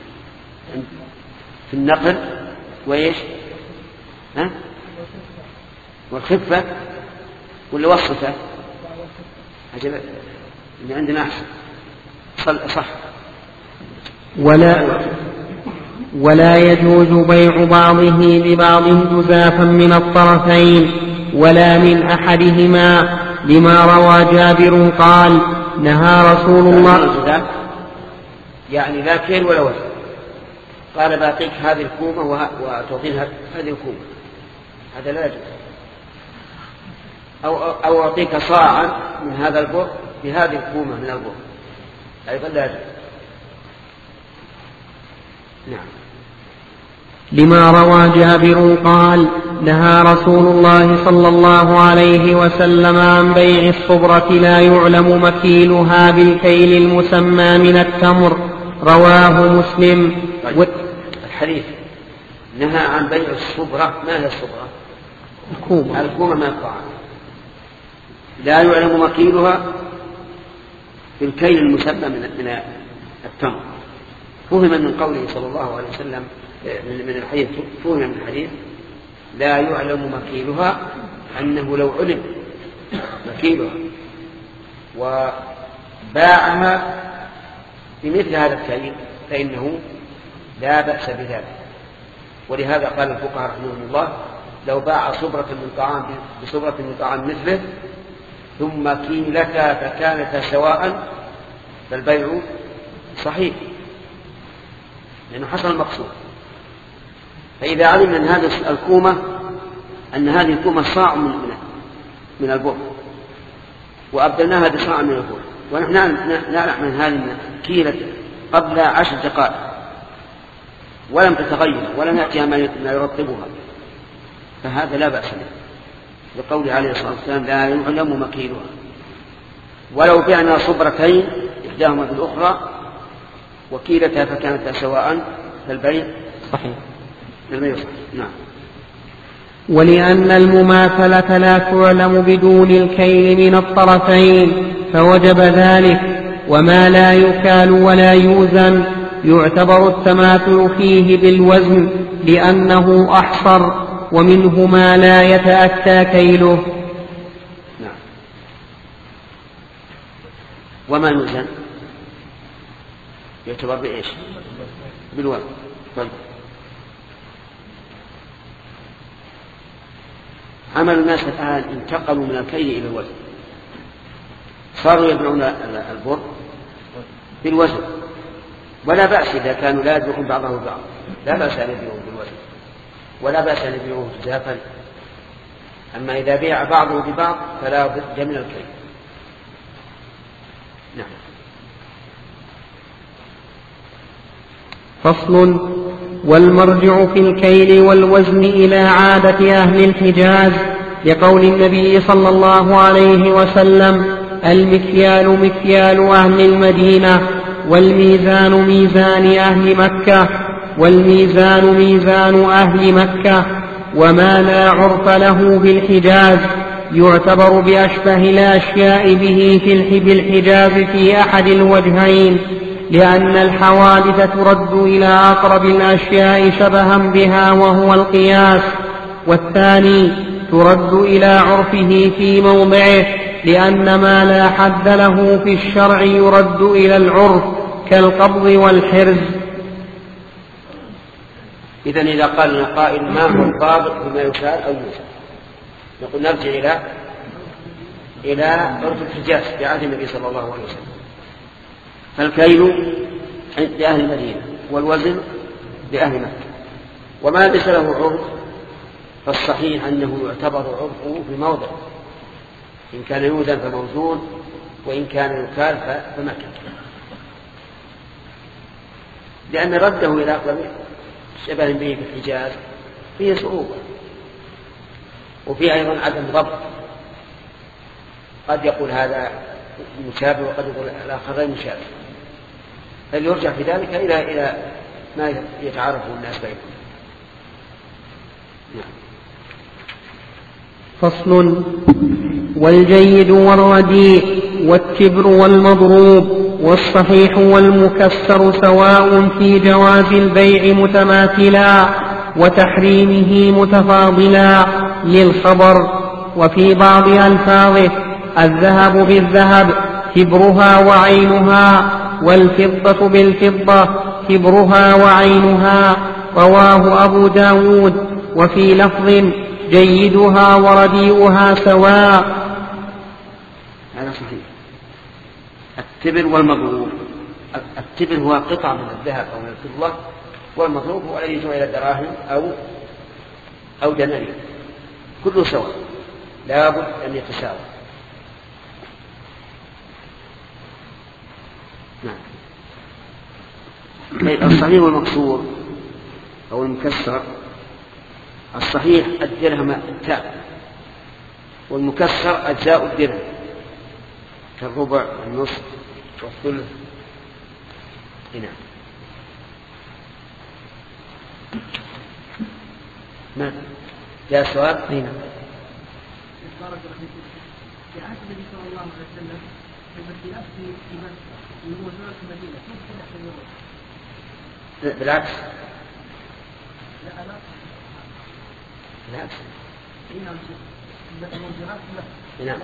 في النقل وإيش ها؟ والخفة واللي وصفه أجل اللي عندنا أحسن صح. ولا ولا يجوز بيع بعضه لبعض جزافا من الطرفين ولا من أحدهما، لما روى جابر قال: نهى رسول الله. يعني لا كيل ولا وزن، قال باعطيك هذه الكومة وتعطيها هذه الكومة، هذا لا يجوز. أو أو أعطيك صاعا من هذا البر بهذه الكومة من البر، أيضا لا يجوز. نعم. لما روى جابر قال: نهى رسول الله صلى الله عليه وسلم عن بيع الصبرة لا يعلم مكيلها بالكيل المسمى من التمر. رواه مسلم. طيب. الحديث نهى عن بيع الصبرة. ما هي الصبرة؟ الكومة. الكومة من الطعام لا يعلم مكيلها بالكيل المسمى من التمر. فهم من قوله صلى الله عليه وسلم من الحديث، فهم من الحديث لا يعلم مكيلها، أنه لو علم مكيلها وباعها بمثل هذا الكيل فإنه لا بأس بذلك. ولهذا قال الفقهاء رحمهم الله لو باع صبرة من طعام بصبرة من طعام مثله ثم كيلتا فكانتا سواء فالبيع صحيح لأنه حصل المقصود. فإذا علم من هذه الكومة أن هذه الكومة صاع من من البر وأبدلناها بصاع من البر ونحن نعلم من هذه كيلة قبل عشر دقائق ولم تتغير ولم يأتيها ما يرطبها، فهذا لا بأس به لقوله عليه الصلاة والسلام لا يعلم مكيلها. ولو بعنا صبرتين إحداهما في الأخرى وكيلتها فكانت سواء فالبيع صحيح. البيع صحيح. نعم. ولأن المماثلة لا تعلم بدون الكيل من الطرفين فوجب ذلك، وما لا يكال ولا يوزن يعتبر التماثل فيه بالوزن لأنه أحصر، ومنه ما لا يتأتى كيله. نعم. وما يوزن يعتبر بإيش؟ بالوزن. طيب. عمل الناس الآن انتقلوا من الكيل إلى الوزن، صاروا يبيعون البر بالوزن، ولا بأس إذا كانوا لا يبيعون بعضه بعض، لا بأس أن يبيعون بالوزن ولا بأس أن يبيعوه جزافا. أما إذا بيع بعضه ببعض فلا بد من الكيل. نعم. فصل. والمرجع في الكيل والوزن إلى عادة أهل الحجاز لقول النبي صلى الله عليه وسلم المكيال مكيال أهل المدينة والميزان ميزان أهل مكة والميزان ميزان أهل مكة، وما لا عرف له بالحجاز يعتبر بأشبه الأشياء به في بالحجاز في أحد الوجهين، لأن الحوادث ترد إلى أقرب الأشياء شبها بها وهو القياس، والثاني ترد إلى عرفه في موضعه، لأن ما لا حد له في الشرع يرد إلى العرف كالقبض والحرز. إذن إذا قال لنا قائل ما هو الضابط بما يكال أو يوزن، نقول نرجع إلى إلى عرف الحجاز في عهد النبي صلى الله عليه وسلم. فالكيل عند أهل المدينة والوزن لأهل مكة، وما ليس له عرف فالصحيح أنه يعتبر عرفه بموضع، إن كان يوزن فموزون وإن كان يكال فمكة، لأن رده إلى أقرب شبه به في الحجاز فيه صعوبة وفيه أيضا عدم ضبط، قد يقول هذا مشابه وقد يقول الآخر غير مشابه، فليرجع في ذلك إلى إلى ما يتعارف الناس بينهم. نعم. فصل. والجيد والرديء والتبر والمضروب والصحيح والمكسر سواء في جواز البيع متماثلا وتحريمه متفاضلا للخبر. وفي بعض ألفاظه الذهب بالذهب تبرها وعينها والفضة بالفضة تبرها وعينها، رواه أبو داود. وفي لفظ جيدها ورديئها سواء. هذا صحيح. التبر والمضروب، التبر هو قطعة من الذهب أو من الفضة، والمضروب هو الذي يجمع إلى دراهم أو أو دنانير، كله سواء لا بد أن يتساوى. نعم. الصحيح والمكسور أو المكسر، الصحيح الدرهم التام، والمكسر أجزاء الدرهم كالربع والنصف والثلث. هنا ما جاء سؤال؟ هنا في عهد النبي صلى الله عليه وسلم المسيرات في مكة ومسيرات المدينة كيف تحصل؟ بالعكس. لا أنا بالعكس. نعم. نعم.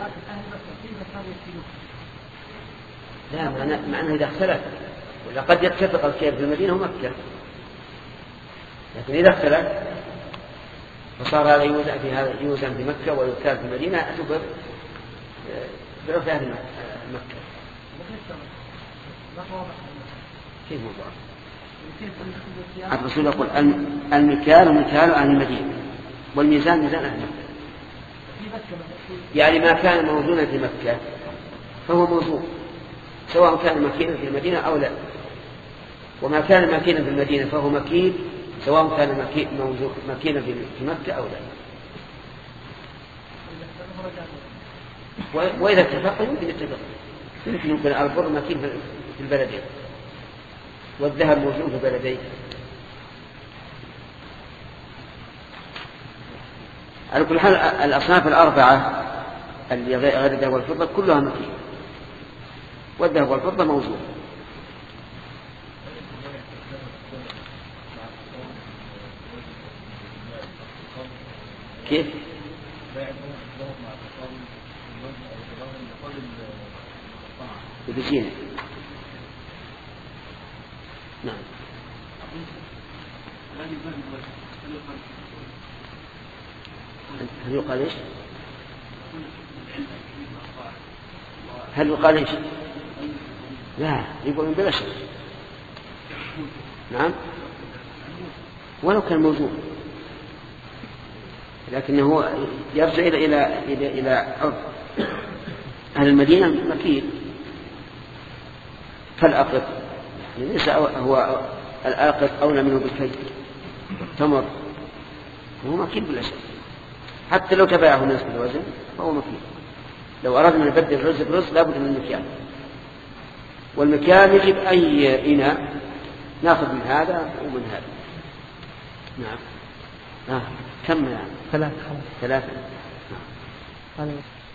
لا معنى معنى إذا اختلف ولا قد يتفق الكيل في المدينة ومكة، لكن إذا اختلف فصار هذا يوزن في هذا يوزن في مكة ويكال في المدينة اعتبر بعرف أهل مكة. كيف موضوع؟ الرسول يقول المكيال مكيال أهل المدينة والميزان ميزان أهل مكة. يعني ما كان موزونا في مكة فهو موزون سواء كان مكينا في المدينة أو لا، وما كان مكينا في المدينة فهو مكين سواء كان مكينا في مكة أو لا. وإذا اتفق يمكن يتفق، يمكن يكون البر مكين في البلدين والذهب موجود في البلدين. على كل حال الأصناف الأربعة اللي غير الذهب والفضة كلها مكين، والذهب والفضة موجود. كيف؟ بجينا. نعم. هل يقال ايش؟ هل يقال ايش؟ لا يقولون بلا شك. نعم ولو كان موجود، لكنه يرجع إلى إلى إلى إلى عرض أهل المدينة مكين فالأقط، يعني ليس هو الآقط أولى منه بالكي تمر، هو مكين بلا شك. حتى لو تبعه الناس بالوزن فهو مكين. لو أردنا أن نبدل الرز برز لابد من المكيال، والمكيال يجب أي إناء نأخذ من هذا ومن هذا. نعم. آه. كم يعني؟ ثلاثة. ثلاثة. نعم.